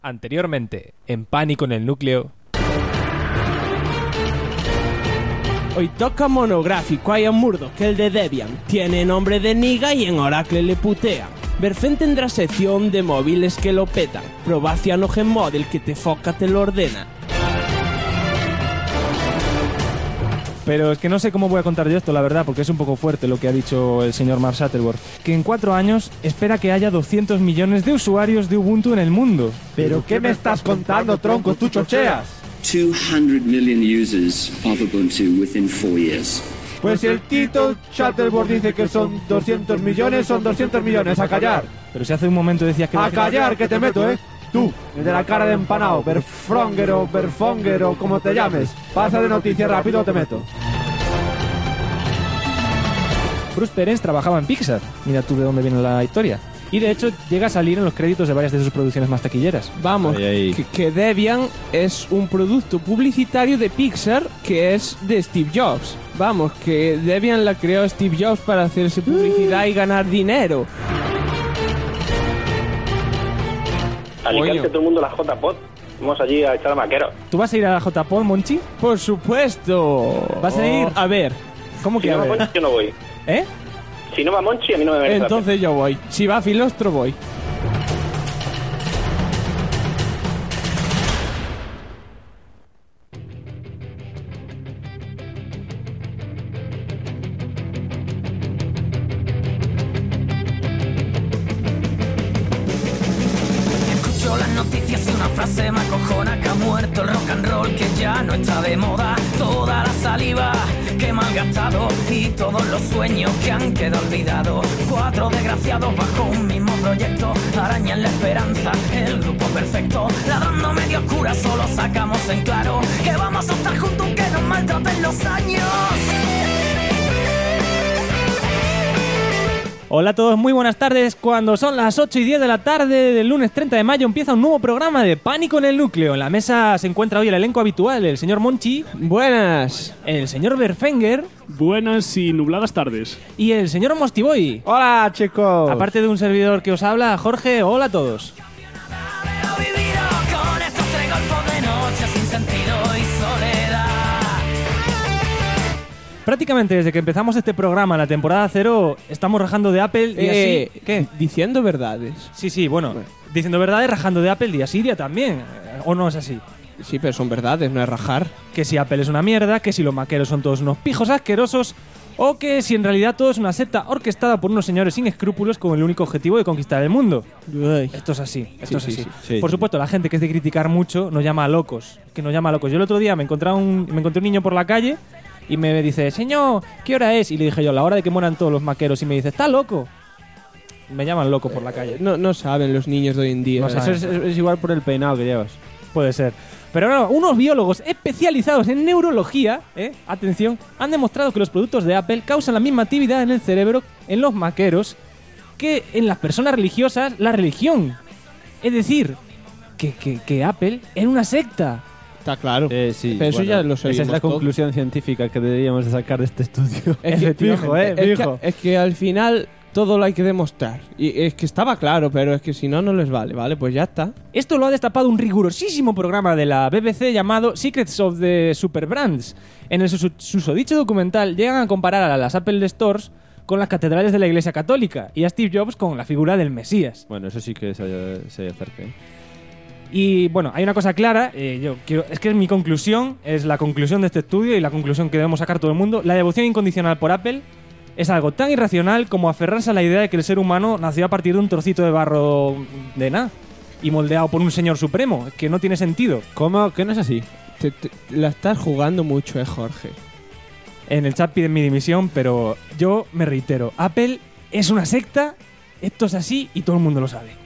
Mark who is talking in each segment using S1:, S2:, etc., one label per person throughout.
S1: Anteriormente, en Pánico en el Núcleo.
S2: Hoy toca monográfico, hay un Murdoch, el de Debian. Tiene nombre de niga y en Oracle le putean. Verfen tendrá sección de móviles que lo petan. Proba CyanogenMod, el que te foca te lo ordena.
S1: Pero es que no sé cómo voy a contar yo esto, la verdad, porque es un poco fuerte lo que ha dicho el señor Mark Shuttleworth. Que en 4 años espera que haya 200 millones de usuarios de Ubuntu en el mundo.
S3: ¿Pero qué me estás contando, tronco? ¿Tú chocheas?
S4: 200 million users of Ubuntu within 4 years.
S3: Pues si el Tito Shuttleworth dice que son 200 millones, son 200 millones. ¡A callar!
S1: Pero si hace un momento decías que...
S3: ¡A callar, que te meto, eh! Tú, el de la cara de empanado, Berfronger o Berfonger o como te llames. Pasa de noticias rápido o te meto.
S1: Bruce Perens trabajaba en Pixar. Mira tú de dónde viene la historia. Y de hecho llega a salir en los créditos de varias de sus producciones más taquilleras.
S2: Vamos, que Debian es un producto publicitario de Pixar que es de Steve Jobs. Vamos, que Debian la creó Steve Jobs para hacerse publicidad y ganar dinero.
S5: Alicante todo el mundo la JPod. Vamos allí a echar a maqueros.
S1: ¿Tú vas a ir a la JPod, Monchi?
S2: Por supuesto.
S1: ¿Vas a ir?
S2: A ver.
S1: ¿Cómo
S5: Si
S1: que
S5: no
S1: a
S5: va
S1: ver?
S5: Monchi, yo no voy.
S1: ¿Eh?
S5: Si no va Monchi, a mí no me merece.
S2: Entonces yo voy. Si va Filostro, voy.
S6: Escucho las noticias y una frase me acojona: que ha muerto el rock and roll, que ya no está de moda. Toda la saliva que he malgastado y todos los sueños que han quedado olvidados. 4 desgraciados bajo un mismo proyecto arañan la esperanza, el grupo perfecto. Ladrando medio oscura solo sacamos en claro que vamos a estar juntos que nos maltraten los años.
S1: Hola a todos, muy buenas tardes. Cuando son las 8:10 de la tarde del lunes 30 de mayo empieza un nuevo programa de Pánico en el Núcleo. En la mesa se encuentra hoy el elenco habitual, el señor Monchi.
S2: Buenas.
S1: El señor Berfenger.
S7: Buenas y nubladas tardes.
S1: Y el señor Mostiboy.
S3: ¡Hola, chicos!
S1: Aparte de un servidor que os habla, Jorge, hola a todos.
S6: Con estos 3 golpos de noche sin sentido y soledad.
S1: Prácticamente desde que empezamos este programa, la temporada 0, estamos rajando de Apple y así... ¿Qué?
S2: Diciendo verdades.
S1: Sí, bueno, diciendo verdades, rajando de Apple día sí, día también. ¿O no es así?
S2: Sí, pero son verdades, no es rajar.
S1: Que si Apple es una mierda, que si los maqueros son todos unos pijos asquerosos, o que si en realidad todo es una secta orquestada por unos señores sin escrúpulos con el único objetivo de conquistar el mundo. Esto es así, esto es así.
S3: Sí.
S1: Por supuesto, la gente que es de criticar mucho nos llama a locos, Yo el otro día me encontré un niño por la calle y me dice: señor, ¿qué hora es? Y le dije yo: la hora de que mueran todos los maqueros. Y me dice: ¿está loco? Me llaman loco por la calle.
S2: No saben los niños de hoy en día.
S1: No
S3: Eso
S1: saben.
S3: es igual por el peinado que llevas.
S1: Puede ser. Pero no, unos biólogos especializados en neurología, atención, han demostrado que los productos de Apple causan la misma actividad en el cerebro, en los maqueros, que en las personas religiosas, la religión. Es decir, que Apple es una secta.
S2: Está claro.
S3: Sí,
S2: pero eso ya lo sabemos.
S3: Esa es la
S2: todos.
S3: conclusión científica que deberíamos de sacar de este estudio.
S2: Efectivamente.
S3: Fijo.
S2: Es que al final todo lo hay que demostrar. Y es que estaba claro, pero es que si no les vale. Vale, pues ya está.
S1: Esto lo ha destapado un rigurosísimo programa de la BBC llamado Secrets of the Super Brands. En el susodicho documental llegan a comparar a las Apple Stores con las catedrales de la Iglesia Católica y a Steve Jobs con la figura del Mesías.
S3: Bueno, eso sí que se acerca.
S1: Y bueno, hay una cosa clara, es que es mi conclusión, es la conclusión de este estudio y la conclusión que debemos sacar todo el mundo. La devoción incondicional por Apple es algo tan irracional como aferrarse a la idea de que el ser humano nació a partir de un trocito de barro de nada y moldeado por un señor supremo, que no tiene sentido.
S3: ¿Cómo? ¿Que no es así?
S2: La estás jugando mucho, Jorge.
S1: En el chat piden mi dimisión, pero yo me reitero, Apple es una secta, esto es así y todo el mundo lo sabe.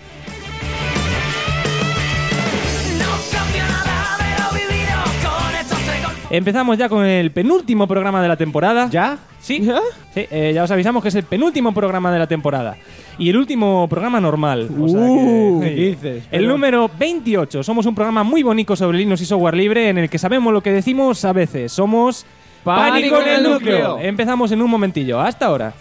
S1: Empezamos ya con el penúltimo programa de la temporada.
S3: ¿Ya?
S1: Sí, sí, ya os avisamos que es el penúltimo programa de la temporada. Y el último programa normal. O sea
S3: ¿qué dices?
S1: El número 28. Somos un programa muy bonito sobre Linux y software libre en el que sabemos lo que decimos a veces. Somos Pánico en el Núcleo. Empezamos en un momentillo. Hasta ahora.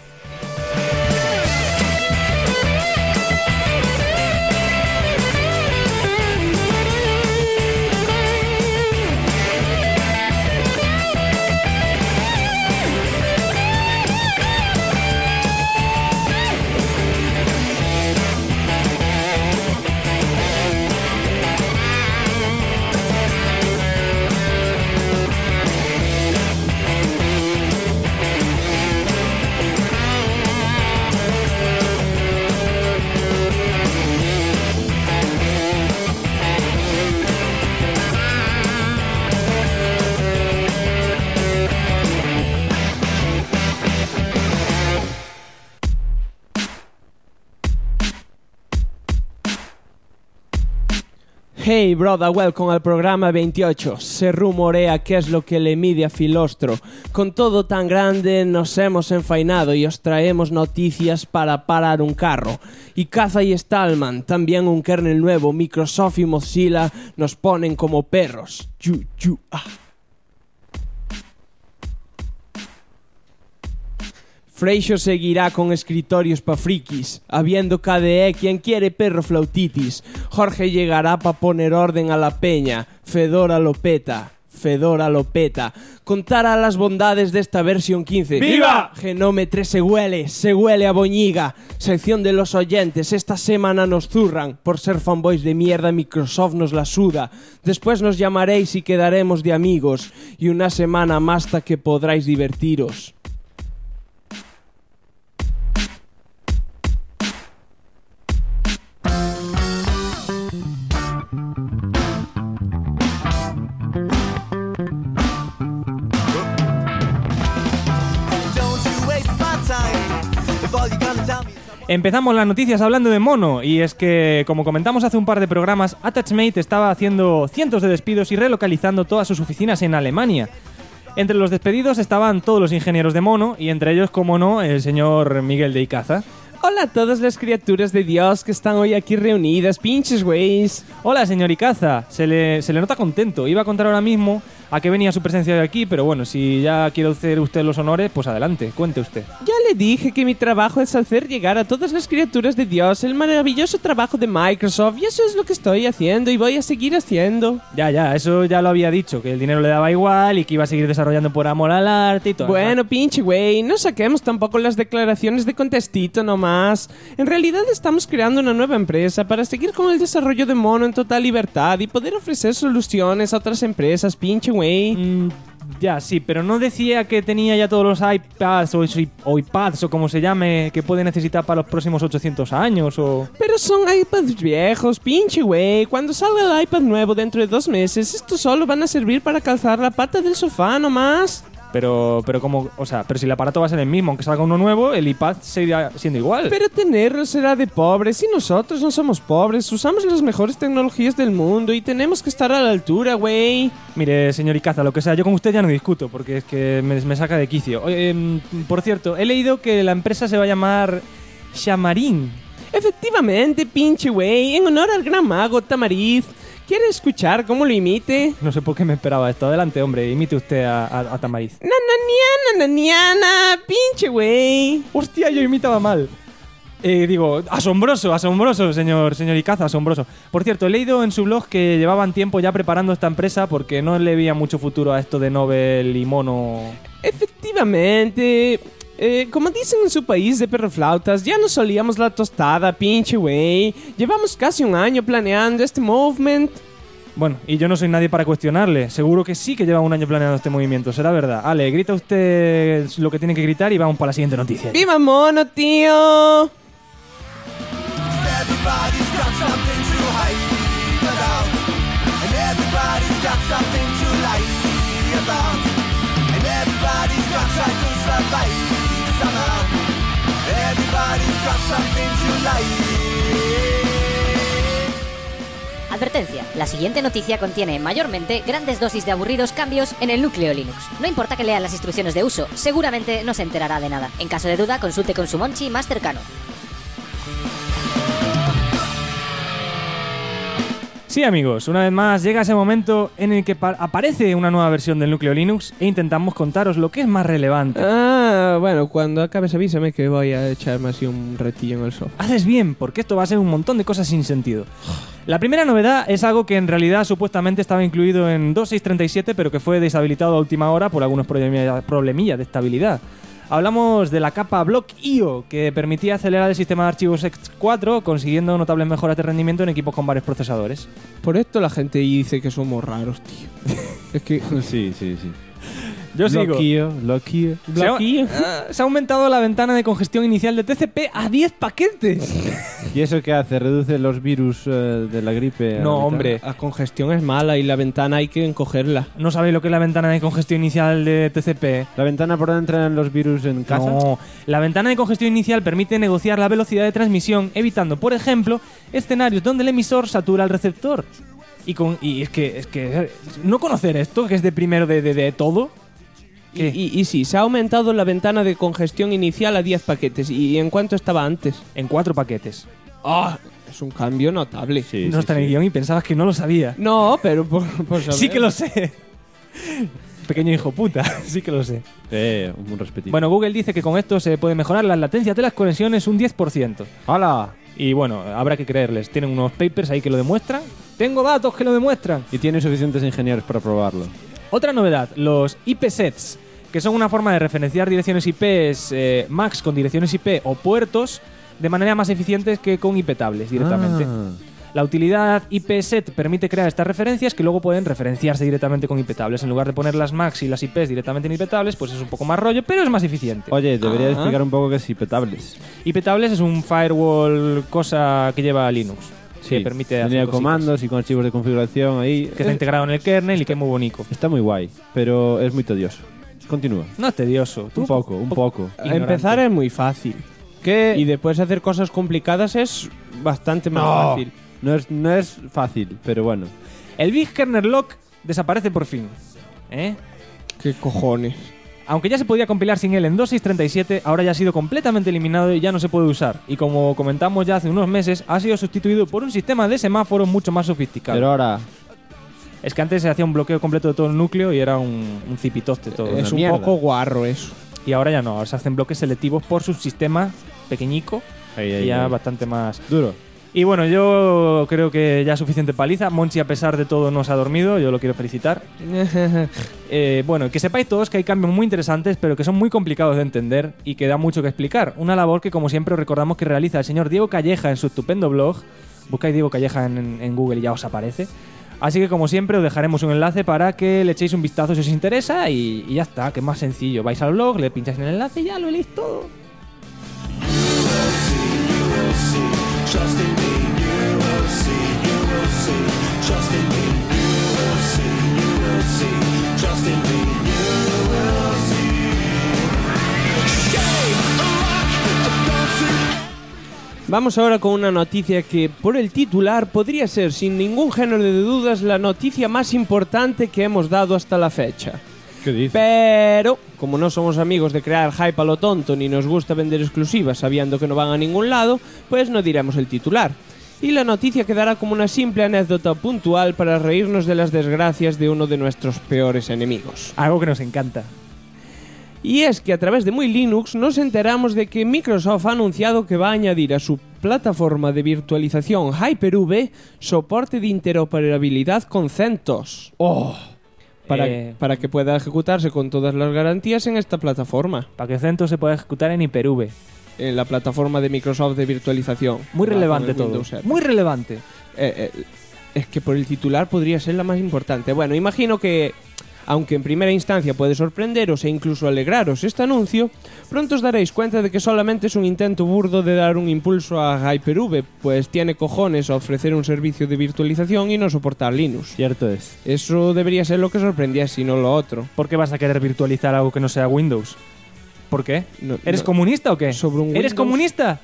S2: Hey brother, welcome al programa 28. Se rumorea que es lo que le mide a Filostro. Con todo tan grande nos hemos enfainado y os traemos noticias para parar un carro. Y Caza y Stallman, también un kernel nuevo, Microsoft y Mozilla nos ponen como perros. Freixo seguirá con escritorios pa' frikis, habiendo KDE quien quiere perro flautitis. Jorge llegará pa' poner orden a la peña, Fedora lo peta. Contará las bondades de esta versión 15.
S1: ¡Viva!
S2: Genómetre se huele a boñiga. Sección de los oyentes, esta semana nos zurran. Por ser fanboys de mierda, Microsoft nos la suda. Después nos llamaréis y quedaremos de amigos. Y una semana más hasta que podráis divertiros.
S1: Empezamos las noticias hablando de mono, y es que, como comentamos hace un par de programas, Attachmate estaba haciendo cientos de despidos y relocalizando todas sus oficinas en Alemania. Entre los despedidos estaban todos los ingenieros de mono, y entre ellos, como no, el señor Miguel de Icaza.
S2: Hola a todas las criaturas de Dios que están hoy aquí reunidas, pinches güeyes.
S1: Hola, señor Icaza. Se le nota contento. Iba a contar ahora mismo a qué venía su presencia de aquí, pero bueno, si ya quiere hacer usted los honores, pues adelante, cuente usted.
S2: Ya le dije que mi trabajo es hacer llegar a todas las criaturas de Dios el maravilloso trabajo de Microsoft, y eso es lo que estoy haciendo y voy a seguir haciendo.
S1: Ya, eso ya lo había dicho, que el dinero le daba igual y que iba a seguir desarrollando por amor al arte y todo.
S2: Bueno, pinche güey, no saquemos tampoco las declaraciones de contestito nomás. En realidad estamos creando una nueva empresa para seguir con el desarrollo de mono en total libertad y poder ofrecer soluciones a otras empresas, pinche güey.
S1: Ya, sí, pero no decía que tenía ya todos los iPads o iPads o como se llame que puede necesitar para los próximos 800 años o...
S2: Pero son iPads viejos, pinche güey. Cuando salga el iPad nuevo dentro de 2 meses, estos solo van a servir para calzar la pata del sofá nomás.
S1: Pero como, o sea, pero si el aparato va a ser el mismo, aunque salga uno nuevo, el iPad seguirá siendo igual.
S2: Pero tenerlo será de pobres, y nosotros no somos pobres, usamos las mejores tecnologías del mundo y tenemos que estar a la altura, güey.
S1: Mire, señor Icaza, lo que sea, yo con usted ya no discuto, porque es que me saca de quicio. Por cierto, he leído que la empresa se va a llamar Xamarin.
S2: Efectivamente, pinche güey, en honor al gran mago Tamariz. ¿Quiere escuchar cómo lo imite?
S1: No sé por qué me esperaba esto. Adelante, hombre, imite usted a Tamariz.
S2: Nananiana, pinche güey.
S1: Hostia, yo imitaba mal. Asombroso, señor Icaza, asombroso. Por cierto, he leído en su blog que llevaban tiempo ya preparando esta empresa porque no le veía mucho futuro a esto de Nobel y mono.
S2: Efectivamente. Como dicen en su país de perroflautas, ya nos solíamos la tostada, pinche güey. Llevamos casi 1 año planeando este movement.
S1: Bueno, y yo no soy nadie para cuestionarle. Seguro que sí que lleva 1 año planeando este movimiento, será verdad. Ale, grita usted lo que tiene que gritar y vamos para la siguiente noticia.
S2: ¡Viva mono, tío!
S8: Advertencia, la siguiente noticia contiene mayormente grandes dosis de aburridos cambios en el núcleo Linux. No importa que lea las instrucciones de uso, seguramente no se enterará de nada. En caso de duda, consulte con su monchi más cercano.
S1: Sí, amigos, una vez más llega ese momento en el que aparece una nueva versión del núcleo Linux e intentamos contaros lo que es más relevante.
S2: Bueno, cuando acabes avísame que voy a echarme así un retillo en el sofá.
S1: Haces bien, porque esto va a ser un montón de cosas sin sentido. La primera novedad es algo que en realidad supuestamente estaba incluido en 2.637, pero que fue deshabilitado a última hora por algunos problemillas de estabilidad. Hablamos de la capa Block.io, que permitía acelerar el sistema de archivos X4, consiguiendo notables mejoras de rendimiento en equipos con varios procesadores.
S2: Por esto la gente dice que somos raros, tío. Es que...
S3: Sí.
S1: Yo sigo.
S3: Block.io.
S1: Se ha aumentado la ventana de congestión inicial de TCP a 10 paquetes.
S3: ¿Y eso qué hace? ¿Reduce los virus de la gripe?
S1: No, hombre.
S2: La congestión es mala y la ventana hay que encogerla.
S1: ¿No sabéis lo que es la ventana de congestión inicial de TCP?
S3: ¿La ventana por donde entran los virus en casa?
S1: No. La ventana de congestión inicial permite negociar la velocidad de transmisión, evitando, por ejemplo, escenarios donde el emisor satura al receptor. Y es que no conocer esto, que es de primero de todo.
S2: Y sí, se ha aumentado la ventana de congestión inicial a 10 paquetes. ¿Y en cuánto estaba antes?
S1: En 4 paquetes.
S2: ¡Ah! Es un cambio notable.
S3: Sí,
S1: No está en el guión y pensabas que no lo sabía.
S2: No, pero por saber.
S1: Sí que lo sé. Pequeño hijo puta, sí que lo sé.
S3: Un respetito.
S1: Bueno, Google dice que con esto se puede mejorar las latencias de las conexiones un 10%.
S3: ¡Hala!
S1: Y bueno, habrá que creerles. Tienen unos papers ahí que lo demuestran. Tengo datos que lo demuestran.
S3: Y tiene suficientes ingenieros para probarlo.
S1: Otra novedad, los IP sets, que son una forma de referenciar direcciones IPs MAX con direcciones IP o puertos de manera más eficiente que con IP tables directamente. La utilidad IP-set permite crear estas referencias que luego pueden referenciarse directamente con IP tables. En lugar de poner las MAX y las IPs directamente en IP tables, pues es un poco más rollo, pero es más eficiente.
S3: Oye, debería explicar un poco qué es IP tables.
S1: IP tables es un firewall cosa que lleva Linux. Que permite hacer
S3: tenía
S1: cositas.
S3: comandos y con archivos de configuración ahí.
S1: Que está integrado en el kernel y que es muy bonito.
S3: Está muy guay, pero es muy tedioso. Continúa.
S1: No es tedioso.
S3: Un poco.
S1: Ignorante.
S2: Empezar es muy fácil.
S3: ¿Qué?
S2: Y después hacer cosas complicadas es bastante más fácil.
S3: No es fácil, pero bueno.
S1: El Big Kernel Lock desaparece por fin.
S2: ¿Qué cojones?
S1: Aunque ya se podía compilar sin él en 2.6.37, ahora ya ha sido completamente eliminado y ya no se puede usar. Y como comentamos ya hace unos meses, ha sido sustituido por un sistema de semáforos mucho más sofisticado.
S3: Pero ahora...
S1: Es que antes se hacía un bloqueo completo de todo el núcleo y era un zipitoste todo.
S2: Es
S1: una
S2: un
S1: mierda.
S2: poco guarro eso.
S1: Y ahora ya no, ahora se hacen bloques selectivos por subsistema pequeñico y ya bastante más
S3: duro.
S1: Y bueno, yo creo que ya es suficiente paliza. Monchi, a pesar de todo, no se ha dormido. Yo lo quiero felicitar. Bueno, que sepáis todos que hay cambios muy interesantes, pero que son muy complicados de entender y que da mucho que explicar. Una labor que, como siempre, os recordamos que realiza el señor Diego Calleja en su estupendo blog. Buscáis Diego Calleja en Google y ya os aparece. Así que, como siempre, os dejaremos un enlace para que le echéis un vistazo si os interesa y ya está, que es más sencillo. Vais al blog, le pincháis en el enlace y ya lo leéis todo.
S2: Vamos ahora con una noticia que, por el titular, podría ser, sin ningún género de dudas, la noticia más importante que hemos dado hasta la fecha.
S3: ¿Qué dices?
S2: Pero, como no somos amigos de crear hype a lo tonto ni nos gusta vender exclusivas sabiendo que no van a ningún lado, pues no diremos el titular. Y la noticia quedará como una simple anécdota puntual para reírnos de las desgracias de uno de nuestros peores enemigos.
S1: Algo que nos encanta.
S2: Y es que a través de Muy Linux nos enteramos de que Microsoft ha anunciado que va a añadir a su plataforma de virtualización Hyper-V soporte de interoperabilidad con CentOS. Para que pueda ejecutarse con todas las garantías en esta plataforma.
S1: Para que CentOS se pueda ejecutar en Hyper-V.
S2: En la plataforma de Microsoft de virtualización.
S1: Muy relevante todo. Muy relevante.
S2: Es que por el titular podría ser la más importante. Bueno, imagino que, aunque en primera instancia puede sorprenderos e incluso alegraros este anuncio, pronto os daréis cuenta de que solamente es un intento burdo de dar un impulso a Hyper-V, pues tiene cojones a ofrecer un servicio de virtualización y no soportar Linux.
S3: Cierto es.
S2: Eso debería ser lo que sorprendiese y no lo otro.
S1: ¿Por qué vas a querer virtualizar algo que no sea Windows? ¿Por qué? ¿Eres comunista o qué?
S2: Sobre un
S1: ¿Eres
S2: Windows?
S1: comunista?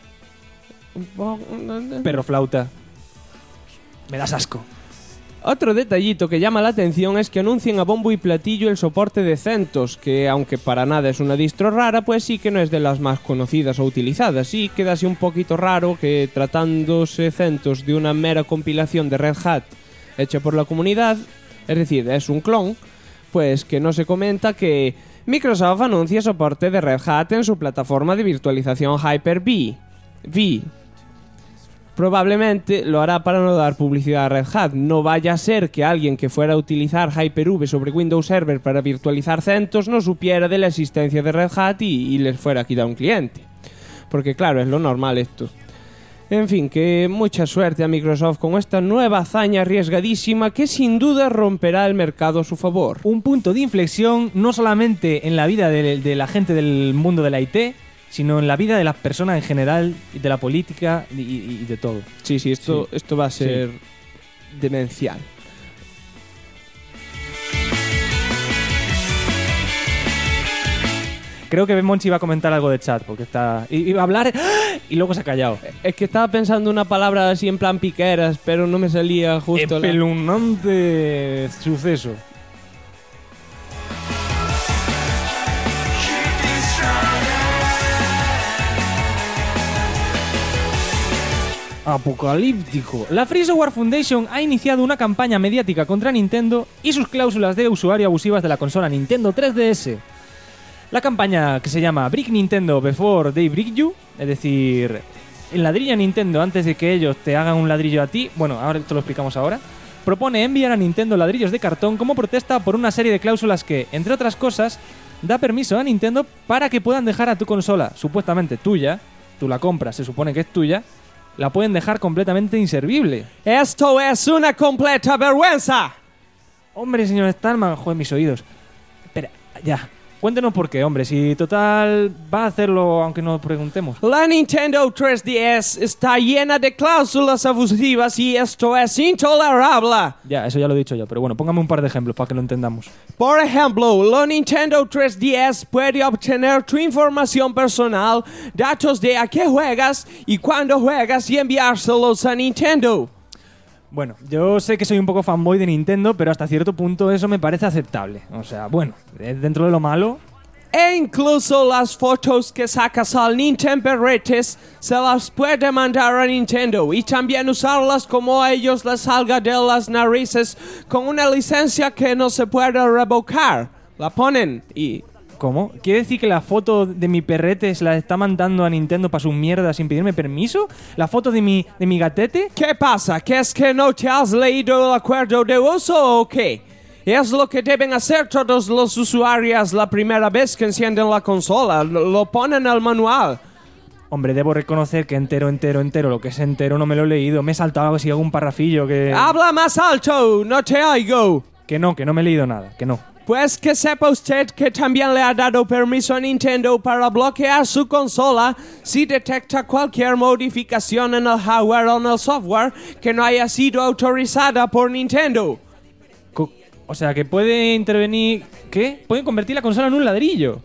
S1: Perro flauta. Me das asco.
S2: Otro detallito que llama la atención es que anuncien a bombo y platillo el soporte de CentOS, que aunque para nada es una distro rara, pues sí que no es de las más conocidas o utilizadas, y queda así un poquito raro que, tratándose CentOS de una mera compilación de Red Hat hecha por la comunidad, es decir, es un clon, pues que no se comenta que Microsoft anuncia soporte de Red Hat en su plataforma de virtualización Hyper-V. Probablemente lo hará para no dar publicidad a Red Hat. No vaya a ser que alguien que fuera a utilizar Hyper-V sobre Windows Server para virtualizar CentOS no supiera de la existencia de Red Hat y les fuera a quitar un cliente. Porque claro, es lo normal esto. En fin, que mucha suerte a Microsoft con esta nueva hazaña arriesgadísima que sin duda romperá el mercado a su favor.
S1: Un punto de inflexión no solamente en la vida de la gente del mundo de la IT, sino en la vida de las personas en general, de la política y de todo.
S2: Sí, esto va a ser demencial.
S1: Creo que Monchi iba a comentar algo de chat, porque iba a hablar... y luego se ha callado.
S2: Es que estaba pensando una palabra así en plan piqueras, pero no me salía justo.
S1: Espeluznante suceso. Apocalíptico. La Free Software Foundation ha iniciado una campaña mediática contra Nintendo y sus cláusulas de usuario abusivas de la consola Nintendo 3DS. La campaña, que se llama Brick Nintendo Before They Brick You, es decir, el ladrillo a Nintendo antes de que ellos te hagan un ladrillo a ti, bueno, ahora esto lo explicamos ahora, propone enviar a Nintendo ladrillos de cartón como protesta por una serie de cláusulas que, entre otras cosas, da permiso a Nintendo para que puedan dejar a tu consola, supuestamente tuya, tú la compras, se supone que es tuya, la pueden dejar completamente inservible.
S2: ¡Esto es una completa vergüenza!
S1: Hombre, señor Stallman, joder, mis oídos. Espera, ya. Cuéntenos por qué, hombre, si total va a hacerlo aunque no preguntemos.
S2: La Nintendo 3DS está llena de cláusulas abusivas y esto es intolerable.
S1: Ya, eso ya lo he dicho yo, pero bueno, póngame un par de ejemplos para que lo entendamos.
S2: Por ejemplo, la Nintendo 3DS puede obtener tu información personal, datos de a qué juegas y cuándo juegas y enviárselos a Nintendo.
S1: Bueno, yo sé que soy un poco fanboy de Nintendo, pero hasta cierto punto eso me parece aceptable. O sea, bueno, dentro de lo malo...
S2: E incluso las fotos que sacas al Nintendo Retes se las puede mandar a Nintendo y también usarlas como a ellos les salga de las narices con una licencia que no se puede revocar. La ponen y...
S1: ¿Cómo? ¿Quiere decir que la foto de mi perrete se la está mandando a Nintendo para sus mierdas sin pedirme permiso? ¿La foto de mi gatete?
S2: ¿Qué pasa? ¿Que es que no te has leído el acuerdo de uso o qué? Es lo que deben hacer todos los usuarios la primera vez que encienden la consola. Lo ponen en el manual.
S1: Hombre, debo reconocer que entero, lo que es entero no me lo he leído. Me he saltado así algún parrafillo que...
S2: ¡Habla más alto! ¡No te oigo!
S1: Que no me he leído nada, que no.
S2: Pues que sepa usted que también le ha dado permiso a Nintendo para bloquear su consola si detecta cualquier modificación en el hardware o en el software que no haya sido autorizada por Nintendo.
S1: O sea, que puede intervenir... ¿Qué? Pueden convertir la consola en un ladrillo.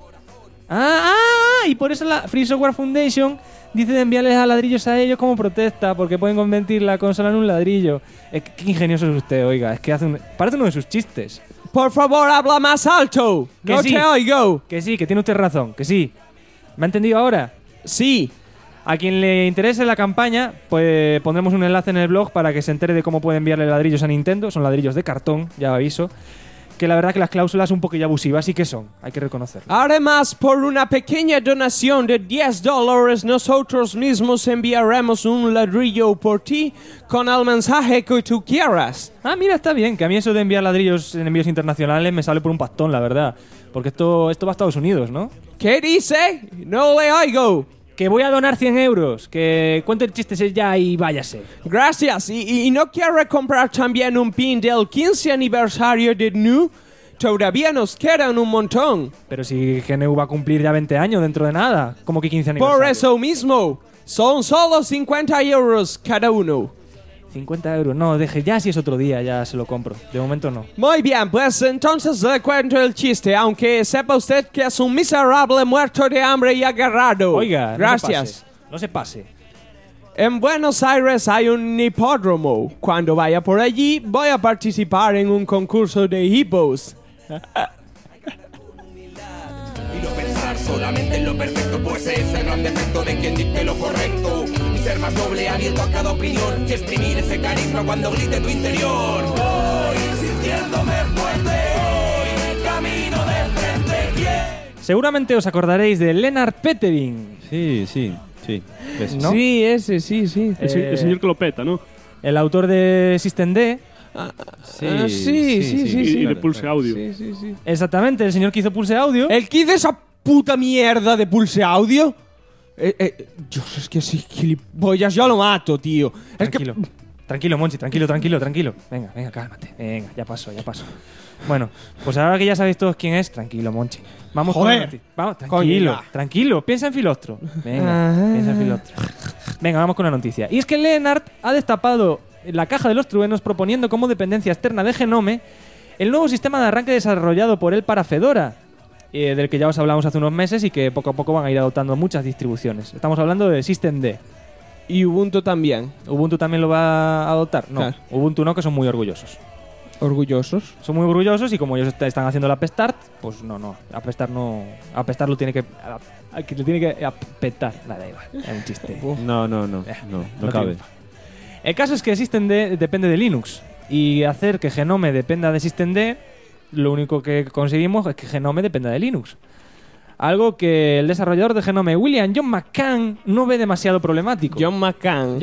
S1: Y por eso la Free Software Foundation dice de enviarles a ladrillos a ellos como protesta, porque pueden convertir la consola en un ladrillo. Qué ingenioso es usted, oiga. Es que parece uno de sus chistes.
S2: Por favor, habla más alto. No te oigo.
S1: Que sí, que tiene usted razón, que sí. ¿Me ha entendido ahora?
S2: Sí.
S1: A quien le interese la campaña, pues pondremos un enlace en el blog para que se entere de cómo puede enviarle ladrillos a Nintendo. Son ladrillos de cartón, ya aviso. Que la verdad que las cláusulas un poquillo abusivas sí que son, hay que reconocerlo.
S2: Además, por una pequeña donación de $10, nosotros mismos enviaremos un ladrillo por ti con el mensaje que tú quieras.
S1: Mira, está bien, que a mí eso de enviar ladrillos en envíos internacionales me sale por un pastón, la verdad. Porque esto va a Estados Unidos, ¿no?
S2: ¿Qué dice? No le oigo.
S1: Que voy a donar 100 euros, que cuente el chiste ya y váyase.
S2: Gracias, y no quiere comprar también un pin del 15 aniversario de GNU. Todavía nos quedan un montón.
S1: Pero si GNU va a cumplir ya 20 años dentro de nada, ¿cómo que 15 aniversario?
S2: Por eso mismo, son solo 50 euros cada uno.
S1: 50 euros, no, deje, ya si es otro día, ya se lo compro. De momento no.
S2: Muy bien, pues entonces le cuento el chiste, aunque sepa usted que es un miserable muerto de hambre y agarrado.
S1: Oiga,
S2: gracias.
S1: No se pase.
S2: En Buenos Aires hay un hipódromo. Cuando vaya por allí, voy a participar en un concurso de hippos.
S9: Y no pensar solamente en lo perfecto, pues es el gran defecto de quien dice lo correcto. Ser más noble, abierto a cada opinión y exprimir ese carisma cuando grite tu interior. Voy sintiéndome fuerte, hoy camino de frente.
S1: Seguramente os acordaréis de Lennart Petering.
S3: Sí.
S1: ¿No?
S2: Sí, ese, sí.
S7: El señor que lo peta, ¿no?
S1: El autor de System D.
S2: Sí.
S7: Y de Pulse Audio.
S2: Sí.
S1: Exactamente, el señor que hizo Pulse Audio.
S2: ¿El que hizo esa puta mierda de Pulse Audio? Dios, es que si gilipollas yo lo mato, tío.
S1: Tranquilo, Monchi, tranquilo. Venga, cálmate. Venga, ya pasó. Bueno, pues ahora que ya sabéis todos quién es, tranquilo, Monchi. Vamos con la noticia. Vamos, tranquilo. Piensa en Filostro. Venga, vamos con la noticia. Y es que Lennart ha destapado la caja de los truenos proponiendo como dependencia externa de Genome el nuevo sistema de arranque desarrollado por él para Fedora. del que ya os hablamos hace unos meses y que poco a poco van a ir adoptando muchas distribuciones. Estamos hablando de Systemd.
S2: Y Ubuntu también.
S1: ¿Ubuntu también lo va a adoptar? No,
S2: Claro.
S1: Ubuntu no, que son muy orgullosos.
S2: ¿Orgullosos?
S1: Son muy orgullosos y como ellos están haciendo la App-Start, pues no. App-Start lo tiene que... le tiene que apetar. Nada, da igual. Es un chiste.
S3: No cabe.
S1: triunfa. El caso es que Systemd depende de Linux. Y hacer que Genome dependa de Systemd, lo único que conseguimos es que Genome dependa de Linux. Algo que el desarrollador de Genome, John McCann, no ve demasiado problemátido.
S2: John McCann.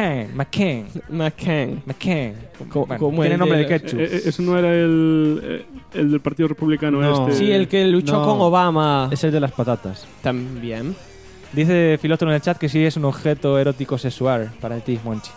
S1: Bueno, tiene nombre de ketchup.
S7: Eso no era el del Partido Republicano
S3: No.
S7: este.
S2: Sí, el que luchó con Obama.
S3: Es el de las patatas.
S2: También.
S1: Dice Filóstono en el chat que sí es un objeto erótico sexual para ti, Monchi.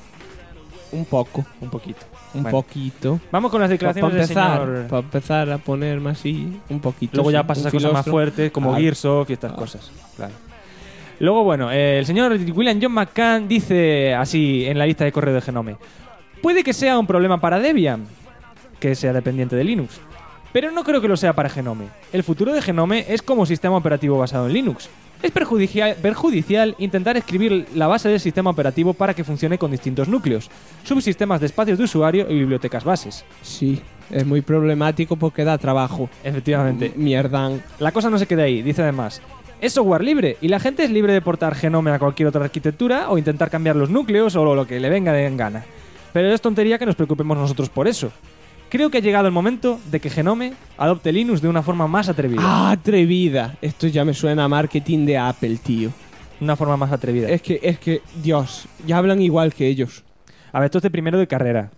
S2: Un poco.
S1: Un poquito.
S2: Un
S1: Bueno.
S2: poquito.
S1: Vamos con las declaraciones del señor...
S2: Para empezar a ponerme así, un poquito.
S1: Luego ya
S2: sí,
S1: pasas
S2: un
S1: a cosas más
S2: filósofo.
S1: fuertes, como
S2: Claro.
S1: Gearsoft y estas cosas. Claro. Luego, bueno, el señor John McCann dice así en la lista de correo de Genome: puede que sea un problema para Debian, que sea dependiente de Linux, pero no creo que lo sea para Genome. El futuro de Genome es como sistema operativo basado en Linux. Es perjudicial intentar escribir la base del sistema operativo para que funcione con distintos núcleos, subsistemas de espacios de usuario y bibliotecas bases.
S2: Sí, es muy problemático porque da trabajo.
S1: Efectivamente.
S2: Mierdan.
S1: La cosa no se queda ahí, dice además: es software libre y la gente es libre de portar Genome a cualquier otra arquitectura o intentar cambiar los núcleos o lo que le venga de gana. Pero es tontería que nos preocupemos nosotros por eso. Creo que ha llegado el momento de que Genome adopte Linux de una forma más atrevida.
S2: ¡Ah, atrevida! Esto ya me suena a marketing de Apple, tío.
S1: Una forma más atrevida.
S2: Es que, Dios, ya hablan igual que ellos.
S1: A ver, esto es de primero de carrera.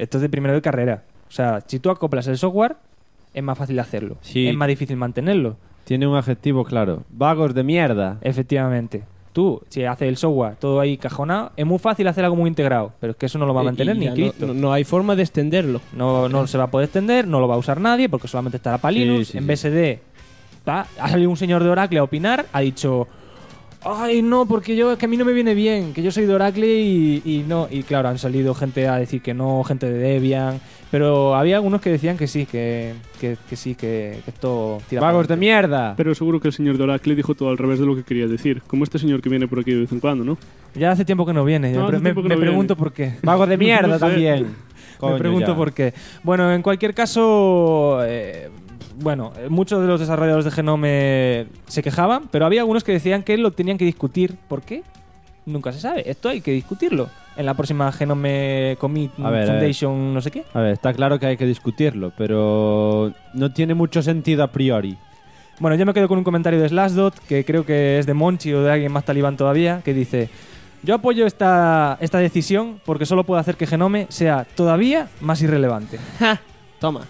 S1: O sea, si tú acoplas el software, es más fácil hacerlo.
S3: Sí.
S1: Es más difícil mantenerlo.
S3: Tiene un adjetivo claro. Vagos de mierda.
S1: Efectivamente. Tú, si haces el software todo ahí cajonado, es muy fácil hacer algo muy integrado, pero es que eso no lo va a mantener
S2: Y
S1: ni
S2: ya
S1: Cristo.
S2: no hay forma de extenderlo.
S1: No se va a poder extender, no lo va a usar nadie porque solamente estará para Linux.
S3: Sí,
S1: en
S3: sí.
S1: BSD ha salido un señor de Oracle a opinar, ha dicho: ay, no, porque es que a mí no me viene bien, que yo soy de Oracle y no. Y claro, han salido gente a decir que no, gente de Debian, pero había algunos que decían que sí, que sí, que esto tira
S3: Vagos
S1: para
S3: de mierda.
S7: Pero seguro que el señor de Oracle dijo todo al revés de lo que quería decir. Como este señor que viene por aquí de vez en cuando, ¿no?
S1: Ya hace tiempo que no viene.
S7: No, hace
S1: me
S7: tiempo que no
S1: pregunto
S7: viene.
S1: por qué.
S3: Vagos de mierda
S7: No sé.
S3: también.
S1: Me
S3: Coño,
S1: pregunto
S3: ya.
S1: por qué. Bueno, en cualquier caso, muchos de los desarrolladores de Genome se quejaban, pero había algunos que decían que lo tenían que discutir. ¿Por qué? Nunca se sabe. Esto hay que discutirlo. En la próxima Genome Commit
S3: A ver,
S1: Foundation, no sé qué.
S3: A ver, está claro que hay que discutirlo, pero no tiene mucho sentido a priori.
S1: Bueno, yo me quedo con un comentario de Slashdot, que creo que es de Monchi o de alguien más talibán todavía, que dice: yo apoyo esta decisión porque solo puede hacer que Genome sea todavía más irrelevante.
S2: ¡Ja! Toma.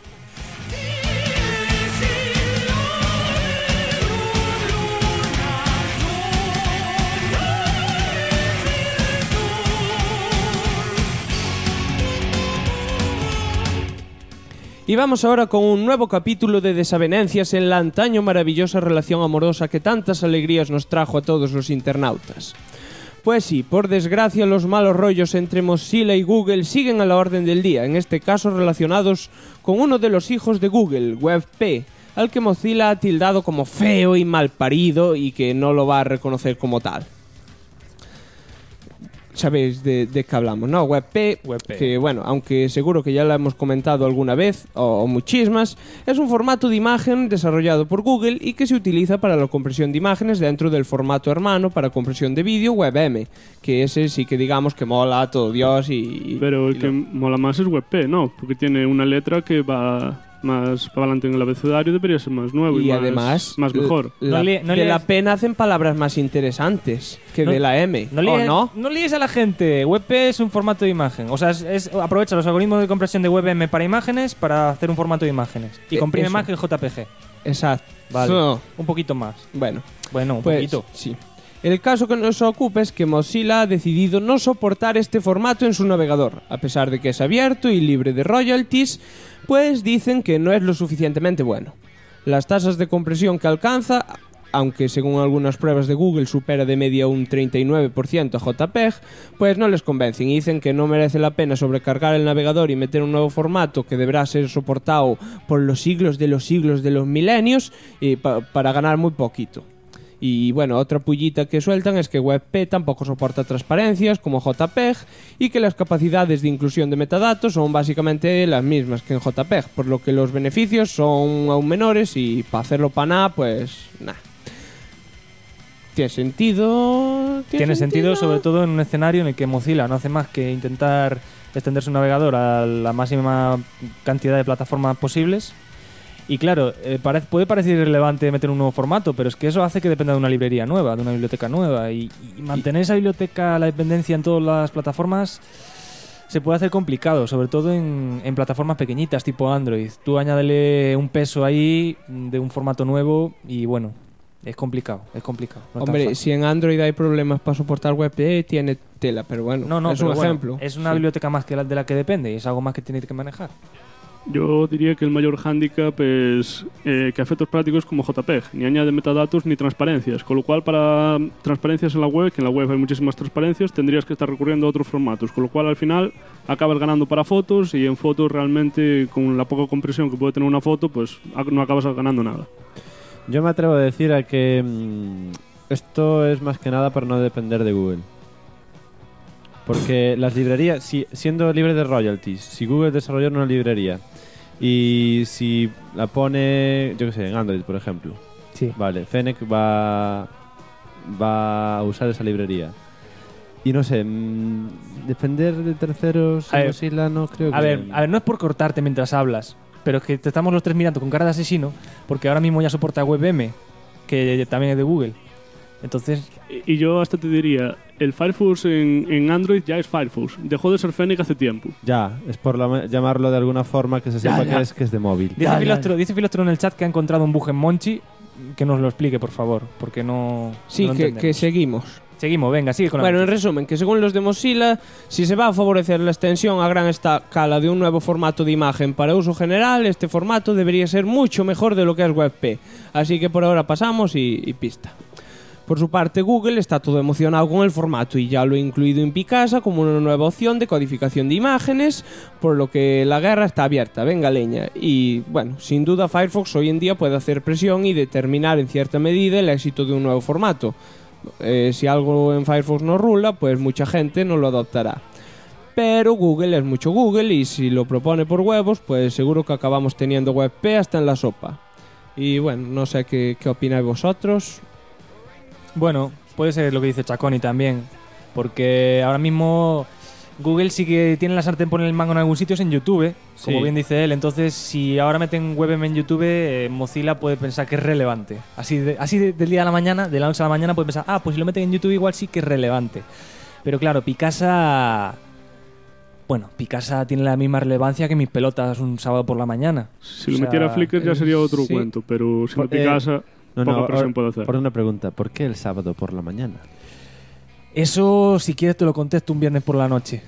S2: Y vamos ahora con un nuevo capítulo de desavenencias en la antaño maravillosa relación amorosa que tantas alegrías nos trajo a todos los internautas. Pues sí, por desgracia los malos rollos entre Mozilla y Google siguen a la orden del día, en este caso relacionados con uno de los hijos de Google, WebP, al que Mozilla ha tildado como feo y malparido y que no lo va a reconocer como tal. Sabéis de qué hablamos, ¿no? WebP, que bueno, aunque seguro que ya lo hemos comentado alguna vez, o muchísimas, es un formato de imagen desarrollado por Google y que se utiliza para la compresión de imágenes dentro del formato hermano para compresión de vídeo WebM, que ese sí que digamos que mola a todo Dios
S7: Pero el que mola más es WebP, ¿no? Porque tiene una letra que va más para adelante en el abecedario, debería ser más nuevo y,
S2: y
S7: más,
S2: además
S7: más mejor.
S2: De la P nacen palabras más interesantes que de la M, ¿o no?
S1: No líes a la gente. WebP es un formato de imagen. O sea, aprovecha los algoritmos de compresión de WebM para imágenes para hacer un formato de imágenes. Y comprime
S2: eso.
S1: más que el JPG.
S2: Exacto.
S1: Vale.
S2: So,
S1: Un poquito más.
S2: bueno,
S1: Un
S2: pues,
S1: poquito.
S2: sí. El caso que nos ocupa es que Mozilla ha decidido no soportar este formato en su navegador, a pesar de que es abierto y libre de royalties, pues dicen que no es lo suficientemente bueno. Las tasas de compresión que alcanza aunque según algunas pruebas de Google supera de media un 39% a JPEG, pues no les convencen y dicen que no merece la pena sobrecargar el navegador y meter un nuevo formato que deberá ser soportado por los siglos de los milenios y para ganar muy poquito. Y bueno, otra pullita que sueltan es que WebP tampoco soporta transparencias como JPEG y que las capacidades de inclusión de metadatos son básicamente las mismas que en JPEG, por lo que los beneficios son aún menores y para hacerlo para nada, pues nada. ¿Tiene sentido?
S1: Tiene sentido, sobre todo en un escenario en el que Mozilla no hace más que intentar extender su navegador a la máxima cantidad de plataformas posibles. Y claro, puede parecer irrelevante meter un nuevo formato, pero es que eso hace que dependa de una librería nueva, de una biblioteca nueva. Y mantener esa biblioteca, la dependencia en todas las plataformas, se puede hacer complicado, sobre todo en plataformas pequeñitas tipo Android. Tú añádele un peso ahí de un formato nuevo y bueno, es complicado. No.
S2: Hombre, si en Android hay problemas para soportar WebP, tiene tela, pero bueno,
S1: no,
S2: es un ejemplo.
S1: Es una biblioteca más que de la que depende y es algo más que tiene que manejar.
S7: Yo diría que el mayor hándicap es que a efectos prácticos como JPEG ni añade metadatos ni transparencias, con lo cual para transparencias en la web, que en la web hay muchísimas transparencias, tendrías que estar recurriendo a otros formatos, con lo cual al final acabas ganando para fotos y en fotos realmente con la poca compresión que puede tener una foto pues no acabas ganando nada.
S3: Yo me atrevo a decir a que esto es más que nada para no depender de Google. Porque las librerías, siendo libre de royalties, si Google desarrolla una librería y si la pone, yo qué sé, en Android, por ejemplo,
S1: sí,
S3: vale, Fennec va a usar esa librería. Y no sé, depender de terceros en Mozilla no creo que...
S1: A ver, no es por cortarte mientras hablas, pero es que te estamos los tres mirando con cara de asesino, porque ahora mismo ya soporta WebM, que también es de Google. Entonces...
S7: Y yo hasta te diría, el Firefox en Android ya es Firefox. Dejó de ser Fennec hace tiempo.
S3: Ya, es por llamarlo de alguna forma que se sepa que es de móvil.
S1: Dice Filostro en el chat que ha encontrado un bug en Monchi, que nos lo explique, por favor, porque no...
S2: Sí,
S1: no
S2: que seguimos.
S1: Seguimos, venga, sigue con la
S2: Bueno, en resumen, que según los de Mozilla, si se va a favorecer la extensión a gran escala de un nuevo formato de imagen para uso general, este formato debería ser mucho mejor de lo que es WebP. Así que por ahora pasamos y pista. Por su parte, Google está todo emocionado con el formato y ya lo ha incluido en Picasa como una nueva opción de codificación de imágenes, por lo que la guerra está abierta, venga leña. Y bueno, sin duda Firefox hoy en día puede hacer presión y determinar en cierta medida el éxito de un nuevo formato. Si algo en Firefox no rula, pues mucha gente no lo adoptará. Pero Google es mucho Google y si lo propone por huevos, pues seguro que acabamos teniendo WebP hasta en la sopa. Y bueno, no sé qué opináis vosotros.
S1: Bueno, puede ser lo que dice Chaconi también, porque ahora mismo Google sí que tiene la sartén por el mango en algún sitio en YouTube, como bien dice él. Entonces, si ahora meten WebM en YouTube, Mozilla puede pensar que es relevante. Así del día a la mañana, de la noche a la mañana, puede pensar, pues si lo meten en YouTube igual sí que es relevante. Pero claro, Picasa tiene la misma relevancia que mis pelotas un sábado por la mañana.
S7: Si lo metiera Flickr ya sería otro cuento, pero si Picasa... poca presión puede hacer.
S3: Por una pregunta, ¿por qué el sábado por la mañana?
S1: Eso, si quieres, te lo contesto un viernes por la noche.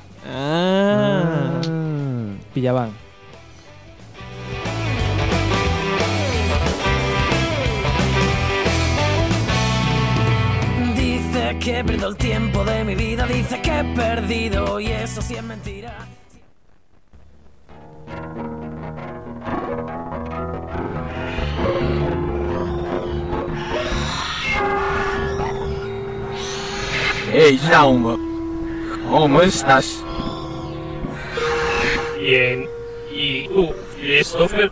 S1: Pillabán.
S6: Dice que pierdo el tiempo de mi vida, dice que he perdido y eso sí es mentira.
S10: Hey Jaume, ¿cómo estás?
S11: Bien, ¿y tú, Christopher?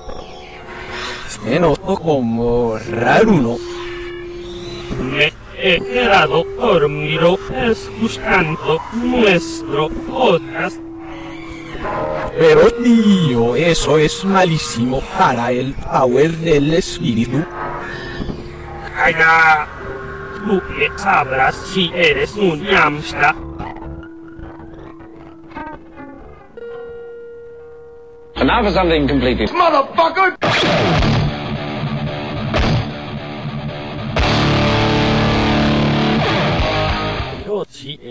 S10: Te noto como raro, ¿no?
S11: Me he quedado dormido escuchando nuestro podcast.
S10: Pero tío, eso es malísimo para el power del espíritu.
S11: Calla. Tú que sabrás si eres un yamsta.
S12: And now for something completely... Motherfucker!
S11: Yoshi